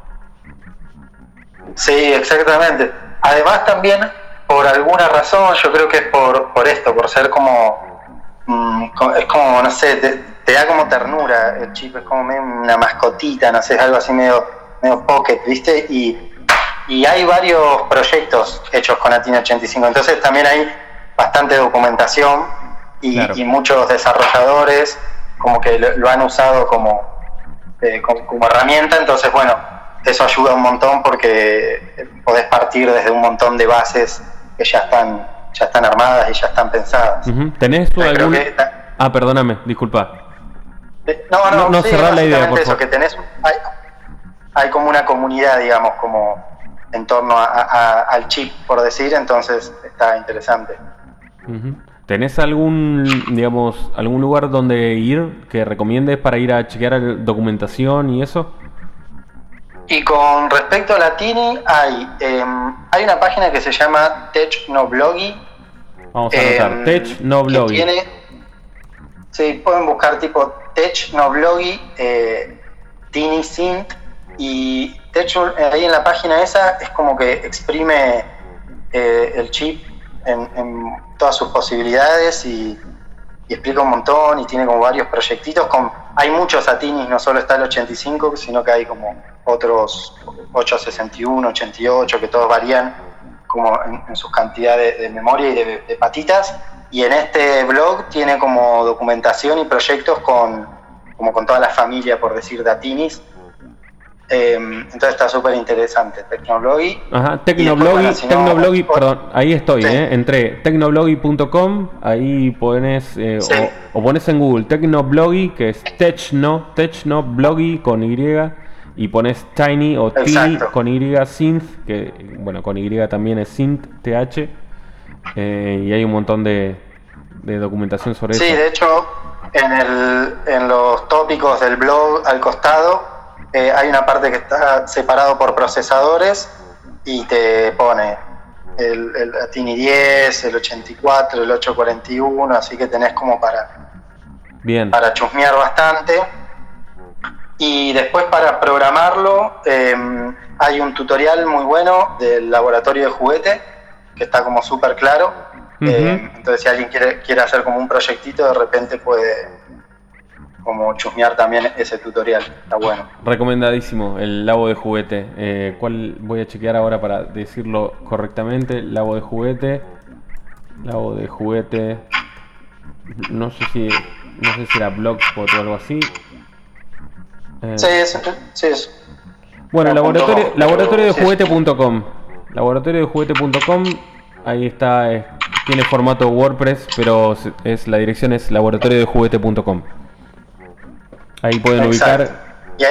Sí, exactamente. Además también, por alguna razón, yo creo que es por esto, por ser como, es como, no sé, te da como ternura el chip, es como medio una mascotita, no sé, es algo así medio pocket, ¿viste? Y hay varios proyectos hechos con Atini 85, entonces también hay bastante documentación Claro. y muchos desarrolladores como que lo han usado como herramienta, entonces bueno, eso ayuda un montón porque podés partir desde un montón de bases que ya están armadas y ya están pensadas. ¿Tenés tú algún...? Que perdóname, disculpa. No, sí, cerrar la idea, por eso, favor. que tenés, hay como una comunidad, digamos, como en torno al chip, por decir, entonces está interesante. ¿Tenés algún lugar donde ir que recomiendes para ir a chequear documentación y eso? Y con respecto a Atini, hay una página que se llama Technoblogi. Vamos a anotar, Technoblogi. Sí, pueden buscar tipo Technoblogi, Tini Synth, y ahí en la página esa es como que exprime el chip en todas sus posibilidades y explica un montón y tiene como varios proyectitos. Hay muchos Atinis, no solo está el 85, sino que hay como otros 861, 88, que todos varían como en sus cantidades de memoria y de patitas. Y en este blog tiene como documentación y proyectos con toda la familia, por decir, de Atinis. Entonces está súper interesante, Technoblogi. Ajá, Technoblogi, perdón, ahí estoy, Sí. Entré, technoblogi.com, ahí pones, Sí. o pones en Google Technoblogi, que es Technoblogi con Y, y pones Tiny o Tiny Exacto. con Y, Synth, que bueno, con Y también es Synth, TH, y hay un montón de documentación sobre eso. Sí, de hecho, en los tópicos del blog al costado, hay una parte que está separado por procesadores y te pone el Atini 10, el 84, el 841, así que tenés como para chusmear bastante. Y después para programarlo hay un tutorial muy bueno del laboratorio de juguete que está como súper claro. Entonces si alguien quiere hacer como un proyectito, de repente puede como chusmear también ese tutorial, está bueno. Recomendadísimo, el labo de juguete. ¿Cuál voy a chequear ahora para decirlo correctamente? Labo de juguete. No sé si era Blogspot o algo así. Sí, es. Bueno, laboratoriodejuguete.com. laboratoriodejuguete.com. Laboratoriodejuguete.com. Ahí está tiene formato WordPress, pero la dirección es laboratoriodejuguete.com. Ahí pueden Exacto. ubicar. Y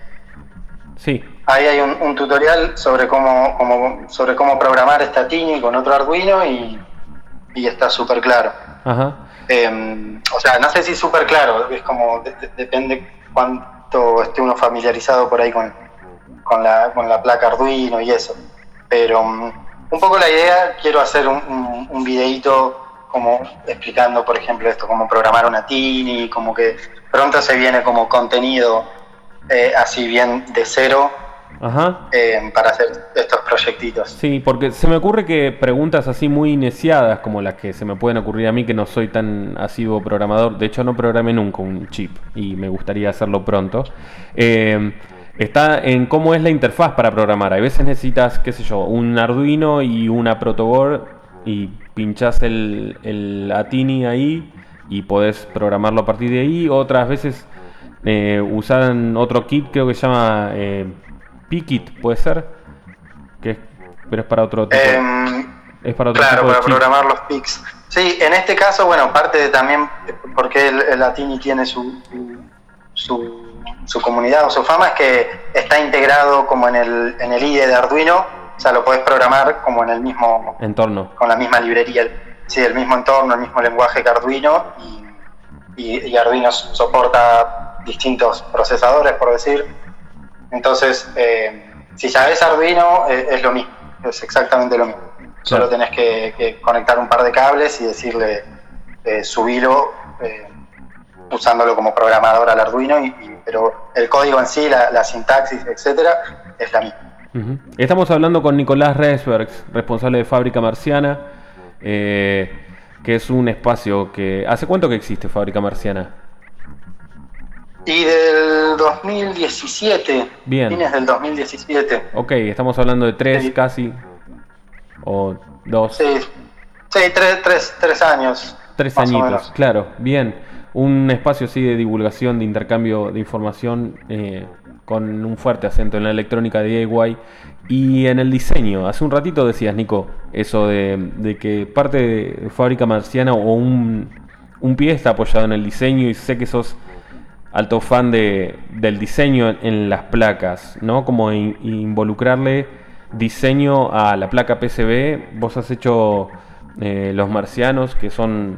Sí. ahí hay un tutorial sobre cómo programar esta Tini con otro Arduino y está súper claro. Ajá. O sea, no sé si súper claro, es como depende cuánto esté uno familiarizado por ahí con la placa Arduino y eso. Pero un poco la idea, quiero hacer un videíto como explicando, por ejemplo, esto, cómo programar una Tini, como que pronto se viene como contenido así bien de cero. Ajá. Para hacer estos proyectitos. Sí, porque se me ocurre que preguntas así muy iniciadas, como las que se me pueden ocurrir a mí, que no soy tan asiduo programador, de hecho no programé nunca un chip y me gustaría hacerlo pronto, está en cómo es la interfaz para programar. A veces necesitas, qué sé yo, un Arduino y una protoboard y pinchás el Atini ahí y podés programarlo a partir de ahí. Otras veces usan otro kit, creo que se llama Pikit, puede ser, pero es para otro tipo. Es para otro tipo de para chip. programar los PICs. Sí, en este caso, bueno, parte de también porque el Atini tiene su comunidad o su fama, es que está integrado como en el IDE de Arduino, o sea, lo podés programar como en el mismo entorno, con la misma librería, sí, el mismo entorno, el mismo lenguaje que Arduino, y Arduino soporta distintos procesadores, por decir. Entonces, si sabes Arduino, es lo mismo, es exactamente lo mismo. Solo tenés que conectar un par de cables y decirle subilo, usándolo como programador al Arduino, pero el código en sí, la sintaxis, etcétera, es la misma. Uh-huh. Estamos hablando con Nicolás Resbergs, responsable de Fábrica Marciana, que es un espacio que... ¿Hace cuánto que existe Fábrica Marciana? Y del 2017. Bien. Fines del 2017. Ok, estamos hablando de 3 casi, o 2. Sí, 3 años. 3 más o añitos, menos. claro, bien. Un espacio así de divulgación, de intercambio de información, con un fuerte acento en la electrónica DIY y en el diseño. Hace un ratito decías, Nico, eso de que parte de Fábrica Marciana o un pie está apoyado en el diseño, y sé que sos alto fan del diseño en las placas, ¿no? Como involucrarle diseño a la placa PCB. Vos has hecho los marcianos, que son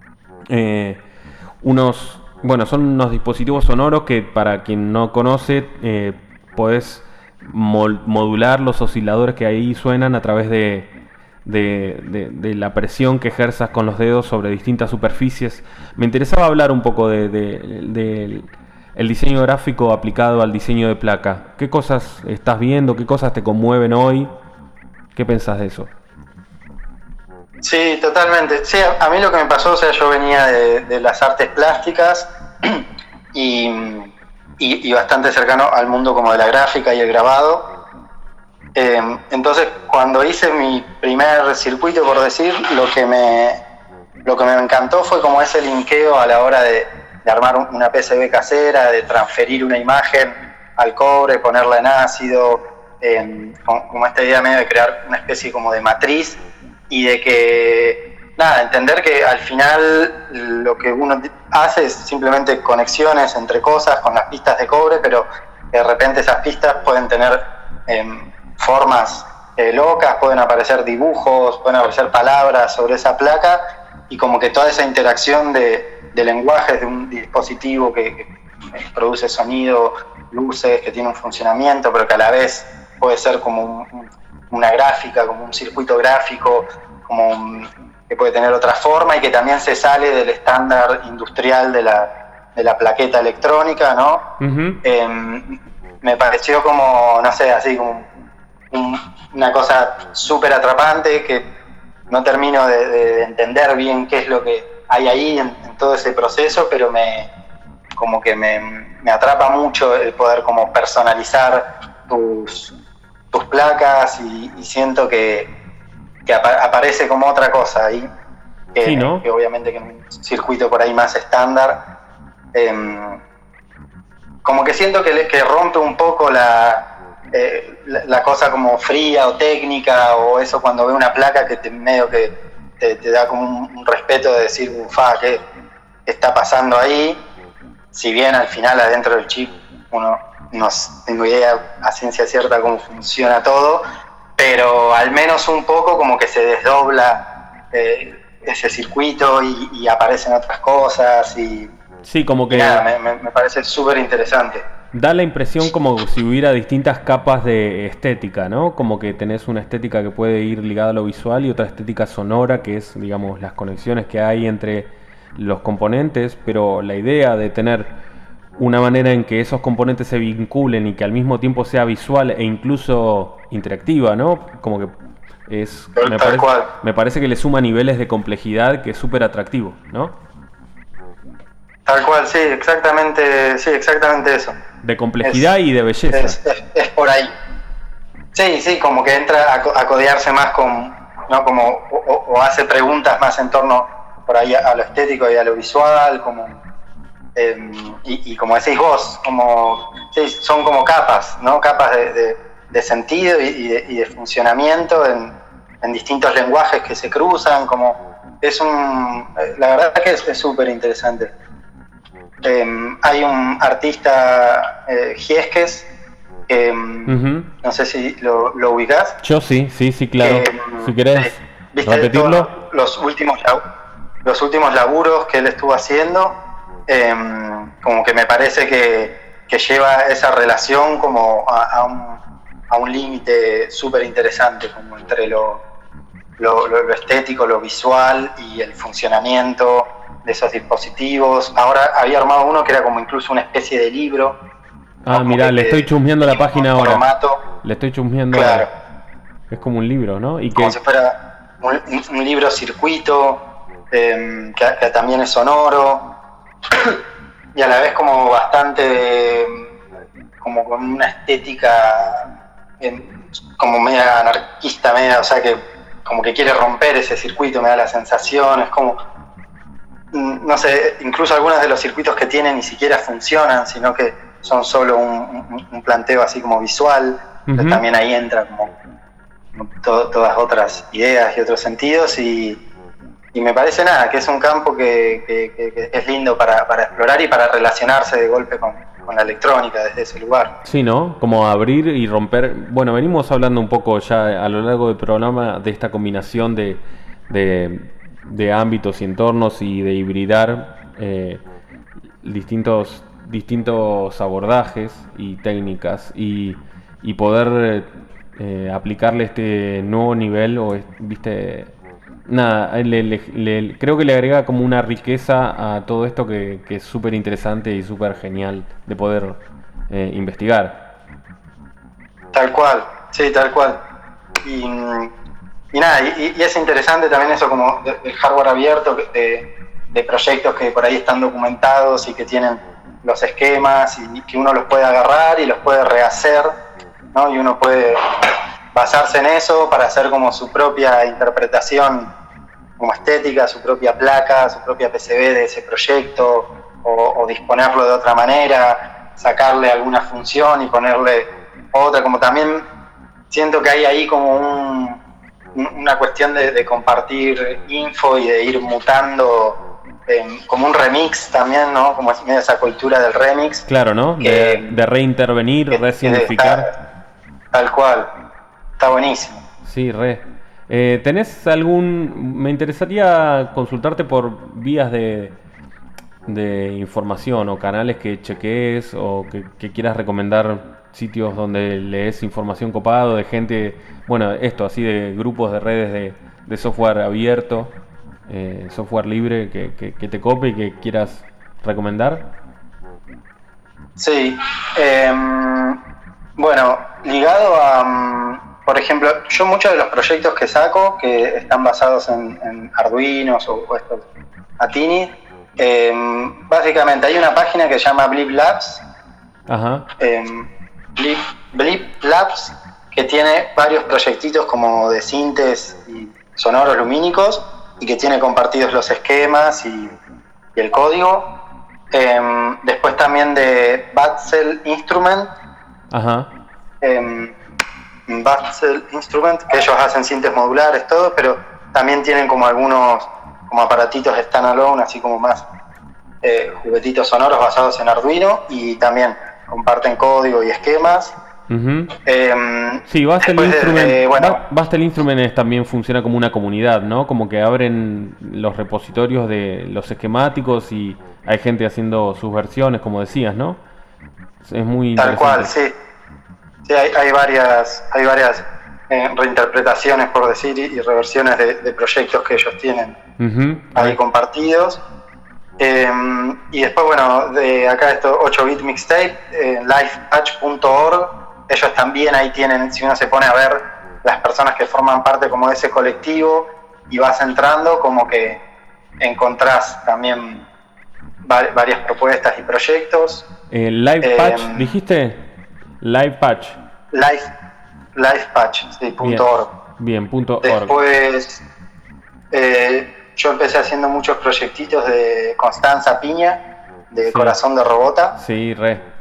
son unos dispositivos sonoros que, para quien no conoce, podés modular los osciladores que ahí suenan a través de la presión que ejerzas con los dedos sobre distintas superficies. Me interesaba hablar un poco del diseño gráfico aplicado al diseño de placa. ¿Qué cosas estás viendo? ¿Qué cosas te conmueven hoy? ¿Qué pensás de eso? Sí, totalmente. Sí, a mí lo que me pasó, o sea, yo venía de las artes plásticas y bastante cercano al mundo como de la gráfica y el grabado. Entonces, cuando hice mi primer circuito, por decir, lo que me encantó fue como ese linkeo a la hora de armar una PCB casera, de transferir una imagen al cobre, ponerla en ácido, como esta idea medio de crear una especie como de matriz, y de que, entender que al final lo que uno hace es simplemente conexiones entre cosas con las pistas de cobre, pero de repente esas pistas pueden tener formas locas, pueden aparecer dibujos, pueden aparecer palabras sobre esa placa, y como que toda esa interacción de lenguajes de un dispositivo que produce sonido, luces, que tiene un funcionamiento, pero que a la vez puede ser como una gráfica, como un circuito gráfico, que puede tener otra forma y que también se sale del estándar industrial de la plaqueta electrónica, ¿no? Uh-huh. Me pareció como, no sé, así como una cosa súper atrapante, que no termino de entender bien qué es lo que hay ahí en todo ese proceso, pero me atrapa mucho el poder como personalizar tus placas, y siento que aparece como otra cosa ahí, sí, ¿no? Que obviamente que en un circuito por ahí más estándar, como que siento que rompe un poco la cosa como fría o técnica, o eso cuando veo una placa que medio que te da como un respeto de decir, ¿qué está pasando ahí? Si bien al final adentro del chip uno no tengo idea a ciencia cierta cómo funciona todo, pero al menos un poco como que se desdobla ese circuito y aparecen otras cosas y sí, como que nada, me parece súper interesante. da la impresión como si hubiera distintas capas de estética, ¿no? Como que tenés una estética que puede ir ligada a lo visual y otra estética sonora, que es, digamos, las conexiones que hay entre los componentes, pero la idea de tener una manera en que esos componentes se vinculen y que al mismo tiempo sea visual e incluso interactiva, ¿no? Como que es... Me parece que le suma niveles de complejidad que es súper atractivo, ¿no? Tal cual, sí, exactamente eso. De complejidad y de belleza. Es por ahí. Sí, como que entra a codearse más con, ¿no? Como, o hace preguntas más en torno por ahí a lo estético y a lo visual, como y como decís vos, como sí, son como capas, ¿no? Capas de sentido y de funcionamiento en distintos lenguajes que se cruzan, como la verdad que es súper interesante. Hay un artista, Giesques, no sé si lo ubicás. Yo sí, claro. Si querés ¿viste repetirlo? Los últimos laburos que él estuvo haciendo, como que me parece que lleva esa relación como a un límite súper interesante, como entre lo estético, lo visual y el funcionamiento de esos dispositivos. Ahora había armado uno que era como incluso una especie de libro. Ah, mirá, le estoy chusmeando la página ahora. Formato. Le estoy chusmeando. Claro. Es como un libro, ¿no? Y como si fuera un libro circuito, que también es sonoro y a la vez como bastante como con una estética como media anarquista, o sea que como que quiere romper ese circuito, me da la sensación, es como, no sé, incluso algunos de los circuitos que tiene ni siquiera funcionan, sino que son solo un planteo así como visual. Pero también ahí entra como todas otras ideas y otros sentidos y me parece que es un campo que es lindo para explorar y para relacionarse de golpe con la electrónica desde ese lugar. Sí, ¿no? Como abrir y romper. Bueno, venimos hablando un poco ya a lo largo del programa de esta combinación de ámbitos y entornos y de hibridar distintos abordajes y técnicas y poder aplicarle este nuevo nivel o viste nada, creo que le agrega como una riqueza a todo esto que es súper interesante y súper genial de poder investigar. Tal cual, sí, tal cual. Y es interesante también eso como del hardware abierto, de proyectos que por ahí están documentados y que tienen los esquemas y que uno los puede agarrar y los puede rehacer, ¿no? Y uno puede basarse en eso para hacer como su propia interpretación como estética, su propia placa, su propia PCB de ese proyecto o disponerlo de otra manera, sacarle alguna función y ponerle otra, como también siento que hay ahí como una cuestión de compartir info y de ir mutando, como un remix también, ¿no? Como es medio esa cultura del remix. Claro, ¿no? De reintervenir, resignificar. Tal cual, está buenísimo. Sí, ¿tenés me interesaría consultarte por vías de información o canales que chequees o que quieras recomendar, sitios donde lees información copado de gente, bueno, esto así de grupos de redes de software abierto, software libre que te cope y que quieras recomendar? Sí, bueno, ligado a... Por ejemplo, yo muchos de los proyectos que saco, que están basados en Arduinos o estos Atini, básicamente hay una página que se llama Blip Labs. Ajá. Blip Labs, que tiene varios proyectitos como de sintes y sonoros lumínicos y que tiene compartidos los esquemas y el código. Después también de Batzel Instrument. Ajá. Batzel Instrument, que ellos hacen sintes modulares, todo, pero también tienen como algunos como aparatitos standalone, así como más juguetitos sonoros basados en Arduino, y también comparten código y esquemas. Uh-huh. Sí, Bastel Instruments también funciona como una comunidad, ¿no? Como que abren los repositorios de los esquemáticos y hay gente haciendo sus versiones, como decías, ¿no? Es muy tal interesante. cual, sí. Sí, hay varias reinterpretaciones, por decir, y reversiones de proyectos que ellos tienen ahí compartidos. Y después, bueno, de acá esto 8-bit mixtape, lifepatch.org, ellos también ahí tienen, si uno se pone a ver las personas que forman parte como de ese colectivo y vas entrando, como que encontrás también varias propuestas y proyectos. Lifepatch, ¿dijiste? Lifepatch. Lifepatch, sí, .org. Bien, .org. Después yo empecé haciendo muchos proyectitos de Constanza Piña, de Corazón de Robota. Sí,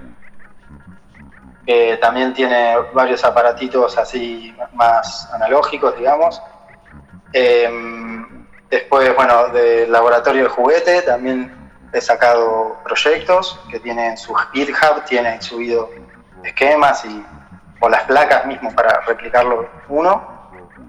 que también tiene varios aparatitos así más analógicos, digamos. Después, bueno, del Laboratorio de Juguete también he sacado proyectos que tienen su GitHub, tienen subido esquemas o las placas mismo para replicarlo uno.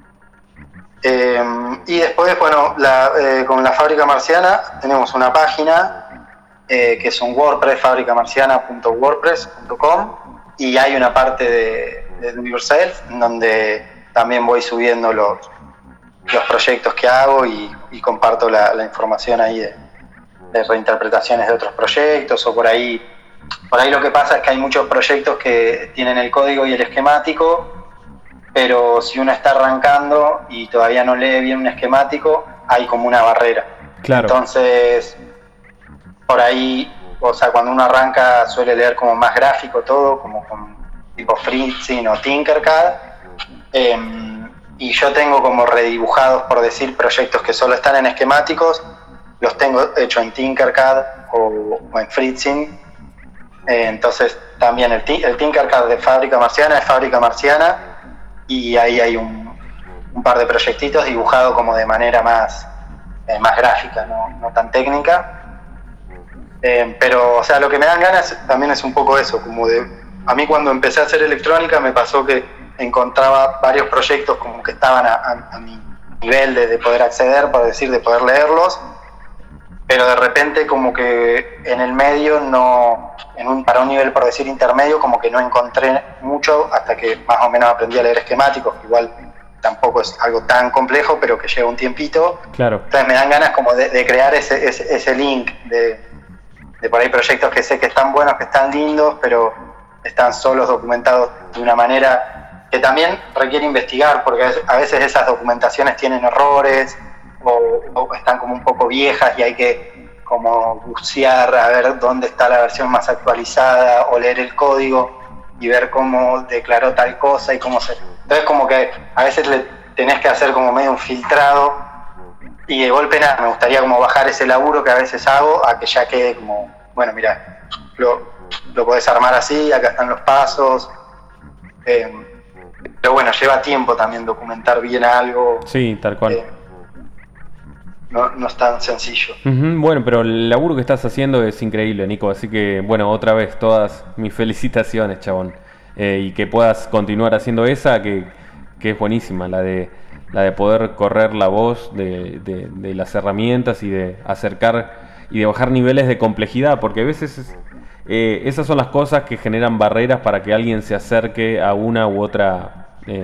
Y después, bueno, con la Fábrica Marciana tenemos una página que es un WordPress, fabricamarciana.wordpress.com, y hay una parte de Do Yourself donde también voy subiendo los proyectos que hago y comparto la información ahí de reinterpretaciones de otros proyectos, o por ahí lo que pasa es que hay muchos proyectos que tienen el código y el esquemático, pero si uno está arrancando y todavía no lee bien un esquemático, hay como una barrera. Claro. Entonces, por ahí, o sea, cuando uno arranca suele leer como más gráfico todo, como con tipo Fritzing o Tinkercad, y yo tengo como redibujados, por decir, proyectos que solo están en esquemáticos, los tengo hecho en Tinkercad o en Fritzing. Entonces también el Tinkercad de Fábrica Marciana es Fábrica Marciana, y ahí hay un par de proyectitos dibujados como de manera más gráfica, no tan técnica. Pero, o sea, lo que me dan ganas también es un poco eso, como a mí cuando empecé a hacer electrónica me pasó que encontraba varios proyectos como que estaban a mi nivel de poder acceder, por decir, de poder leerlos, pero de repente como que en el medio para un nivel, por decir, intermedio, como que no encontré mucho hasta que más o menos aprendí a leer esquemáticos, que igual tampoco es algo tan complejo, pero que lleva un tiempito. Claro. Entonces me dan ganas como de crear ese link de por ahí proyectos que sé que están buenos, que están lindos, pero están solos documentados de una manera que también requiere investigar, porque a veces esas documentaciones tienen errores o están como un poco viejas y hay que como bucear a ver dónde está la versión más actualizada, o leer el código y ver cómo declaró tal cosa y cómo se... Entonces como que a veces le tenés que hacer como medio un filtrado, y de golpe nada, me gustaría como bajar ese laburo que a veces hago a que ya quede como, bueno, mira, lo podés armar así, acá están los pasos. Pero bueno, lleva tiempo también documentar bien algo. Sí, tal cual. No es tan sencillo. Bueno, pero el laburo que estás haciendo es increíble, Nico, así que bueno, otra vez todas mis felicitaciones, chabón, y que puedas continuar haciendo esa que es buenísima, la de poder correr la voz de las herramientas y de acercar y de bajar niveles de complejidad, porque a veces esas son las cosas que generan barreras para que alguien se acerque a una u otra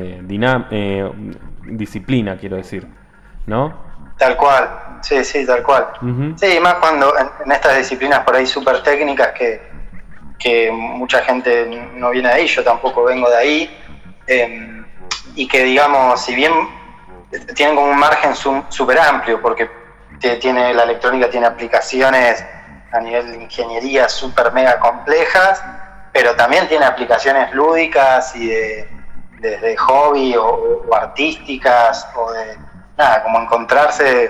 disciplina, quiero decir, ¿no? Tal cual, sí, tal cual. Sí, más cuando en estas disciplinas por ahí súper técnicas que mucha gente no viene de ahí, yo tampoco vengo de ahí, y que digamos, si bien tienen como un margen súper amplio, porque la electrónica tiene aplicaciones a nivel de ingeniería súper mega complejas, pero también tiene aplicaciones lúdicas y de hobby o artísticas, o de nada, como encontrarse.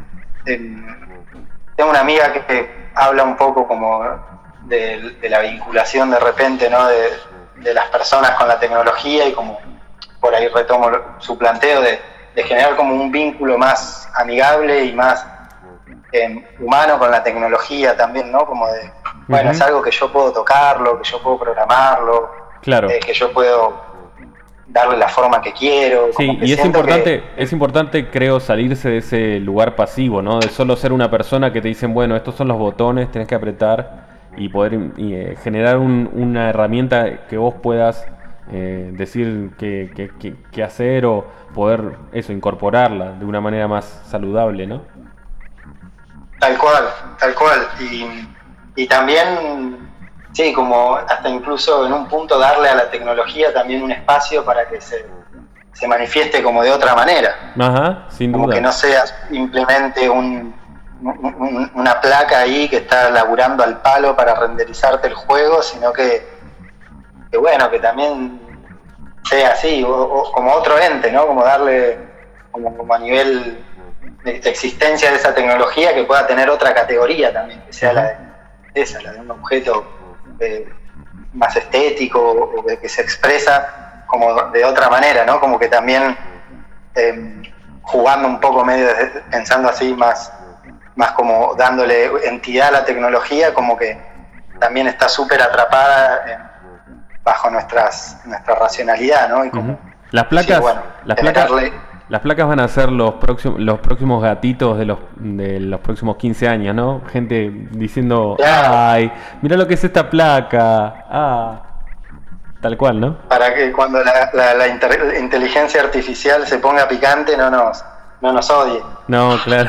Tengo una amiga que habla un poco como de la vinculación de repente, ¿no? de las personas con la tecnología, y como por ahí retomo su planteo de generar como un vínculo más amigable y más humano con la tecnología también, ¿no? Como de, bueno, es algo que yo puedo tocarlo, que yo puedo programarlo, claro, que yo puedo darle la forma que quiero. Sí, y es importante, creo, salirse de ese lugar pasivo, ¿no? De solo ser una persona que te dicen, bueno, estos son los botones, tenés que apretar y poder generar una herramienta que vos puedas decir qué hacer o poder incorporarla de una manera más saludable, ¿no? Tal cual. Y también, sí, como hasta incluso en un punto darle a la tecnología también un espacio para que se manifieste como de otra manera. Ajá, sin duda. Como que no sea simplemente una placa ahí que está laburando al palo para renderizarte el juego, sino que bueno, que también sea así, o como otro ente, ¿no? Como darle como a nivel de existencia de esa tecnología que pueda tener otra categoría también, que sea la de un objeto más estético o que se expresa como de otra manera, ¿no? Como que también jugando un poco medio, pensando así más como dándole entidad a la tecnología, como que también está súper atrapada bajo nuestra racionalidad, ¿no? Y como, las placas, sí, bueno, las placas van a ser los próximos gatitos de los próximos 15 años, ¿no? Gente diciendo, claro, ay, mira lo que es esta placa, tal cual, ¿no? Para que cuando la inteligencia artificial se ponga picante no nos odie. No, claro.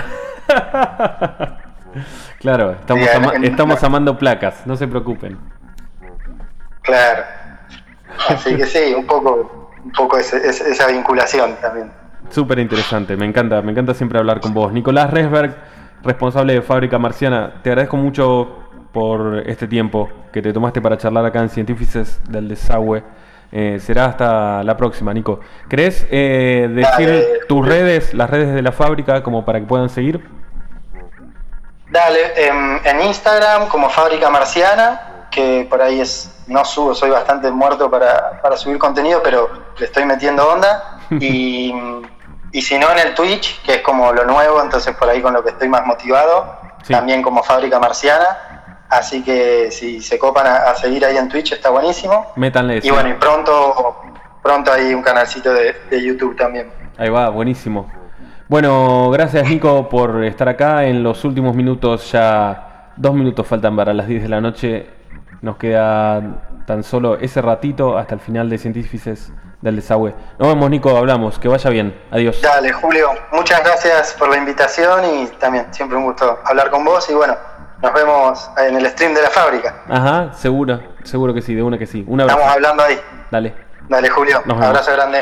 Claro, estamos amando placas, no se preocupen. Claro. Así que sí, un poco esa vinculación también. Súper interesante, me encanta siempre hablar con vos. Nicolás Resberg, responsable de Fábrica Marciana, te agradezco mucho por este tiempo que te tomaste para charlar acá en Científices del Desagüe. Será hasta la próxima, Nico. ¿Querés decir tus redes, las redes de la fábrica, como para que puedan seguir? Dale, en Instagram como Fábrica Marciana, que por ahí no subo, soy bastante muerto para subir contenido, pero le estoy metiendo onda. Y si no, en el Twitch, que es como lo nuevo, entonces por ahí con lo que estoy más motivado, sí, también como Fábrica Marciana. Así que si se copan a seguir ahí en Twitch, está buenísimo. Métanle eso. Y bueno, y pronto hay un canalcito de YouTube también. Ahí va, buenísimo. Bueno, gracias Nico por estar acá. En los últimos minutos, ya 2 minutos faltan para las 10 de la noche. Nos queda tan solo ese ratito hasta el final de Científices del Desagüe. Nos vemos, Nico, hablamos. Que vaya bien. Adiós. Dale, Julio. Muchas gracias por la invitación y también siempre un gusto hablar con vos. Y bueno, nos vemos en el stream de la fábrica. Ajá, seguro que sí, de una que sí. Un abrazo. Estamos hablando ahí. Dale, Julio. Un abrazo grande.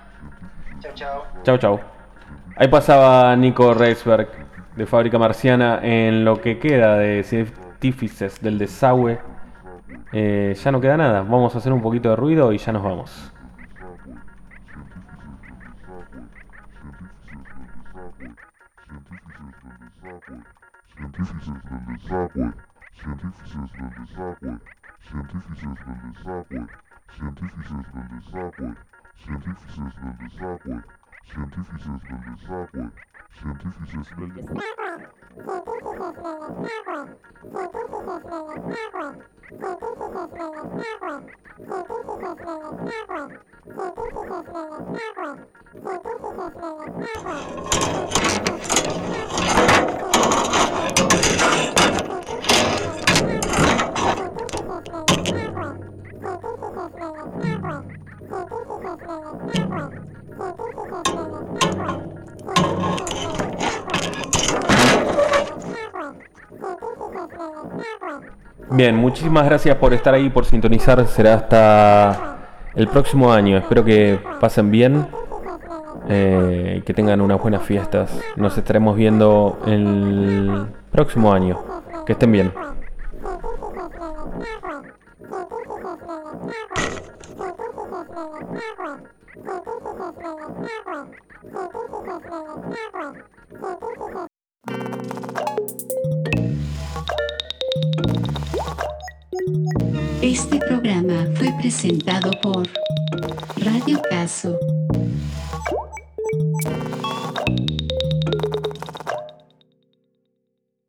Chau. Ahí pasaba Nico Resberg de Fábrica Marciana en lo que queda de Científices del Desagüe. Ya no queda nada. Vamos a hacer un poquito de ruido y ya nos vamos. Bien, muchísimas gracias por estar ahí, por sintonizar. Será hasta el próximo año. Espero que pasen bien, que tengan unas buenas fiestas. Nos estaremos viendo el próximo año. Que estén bien. Este programa fue presentado por Radio Caso.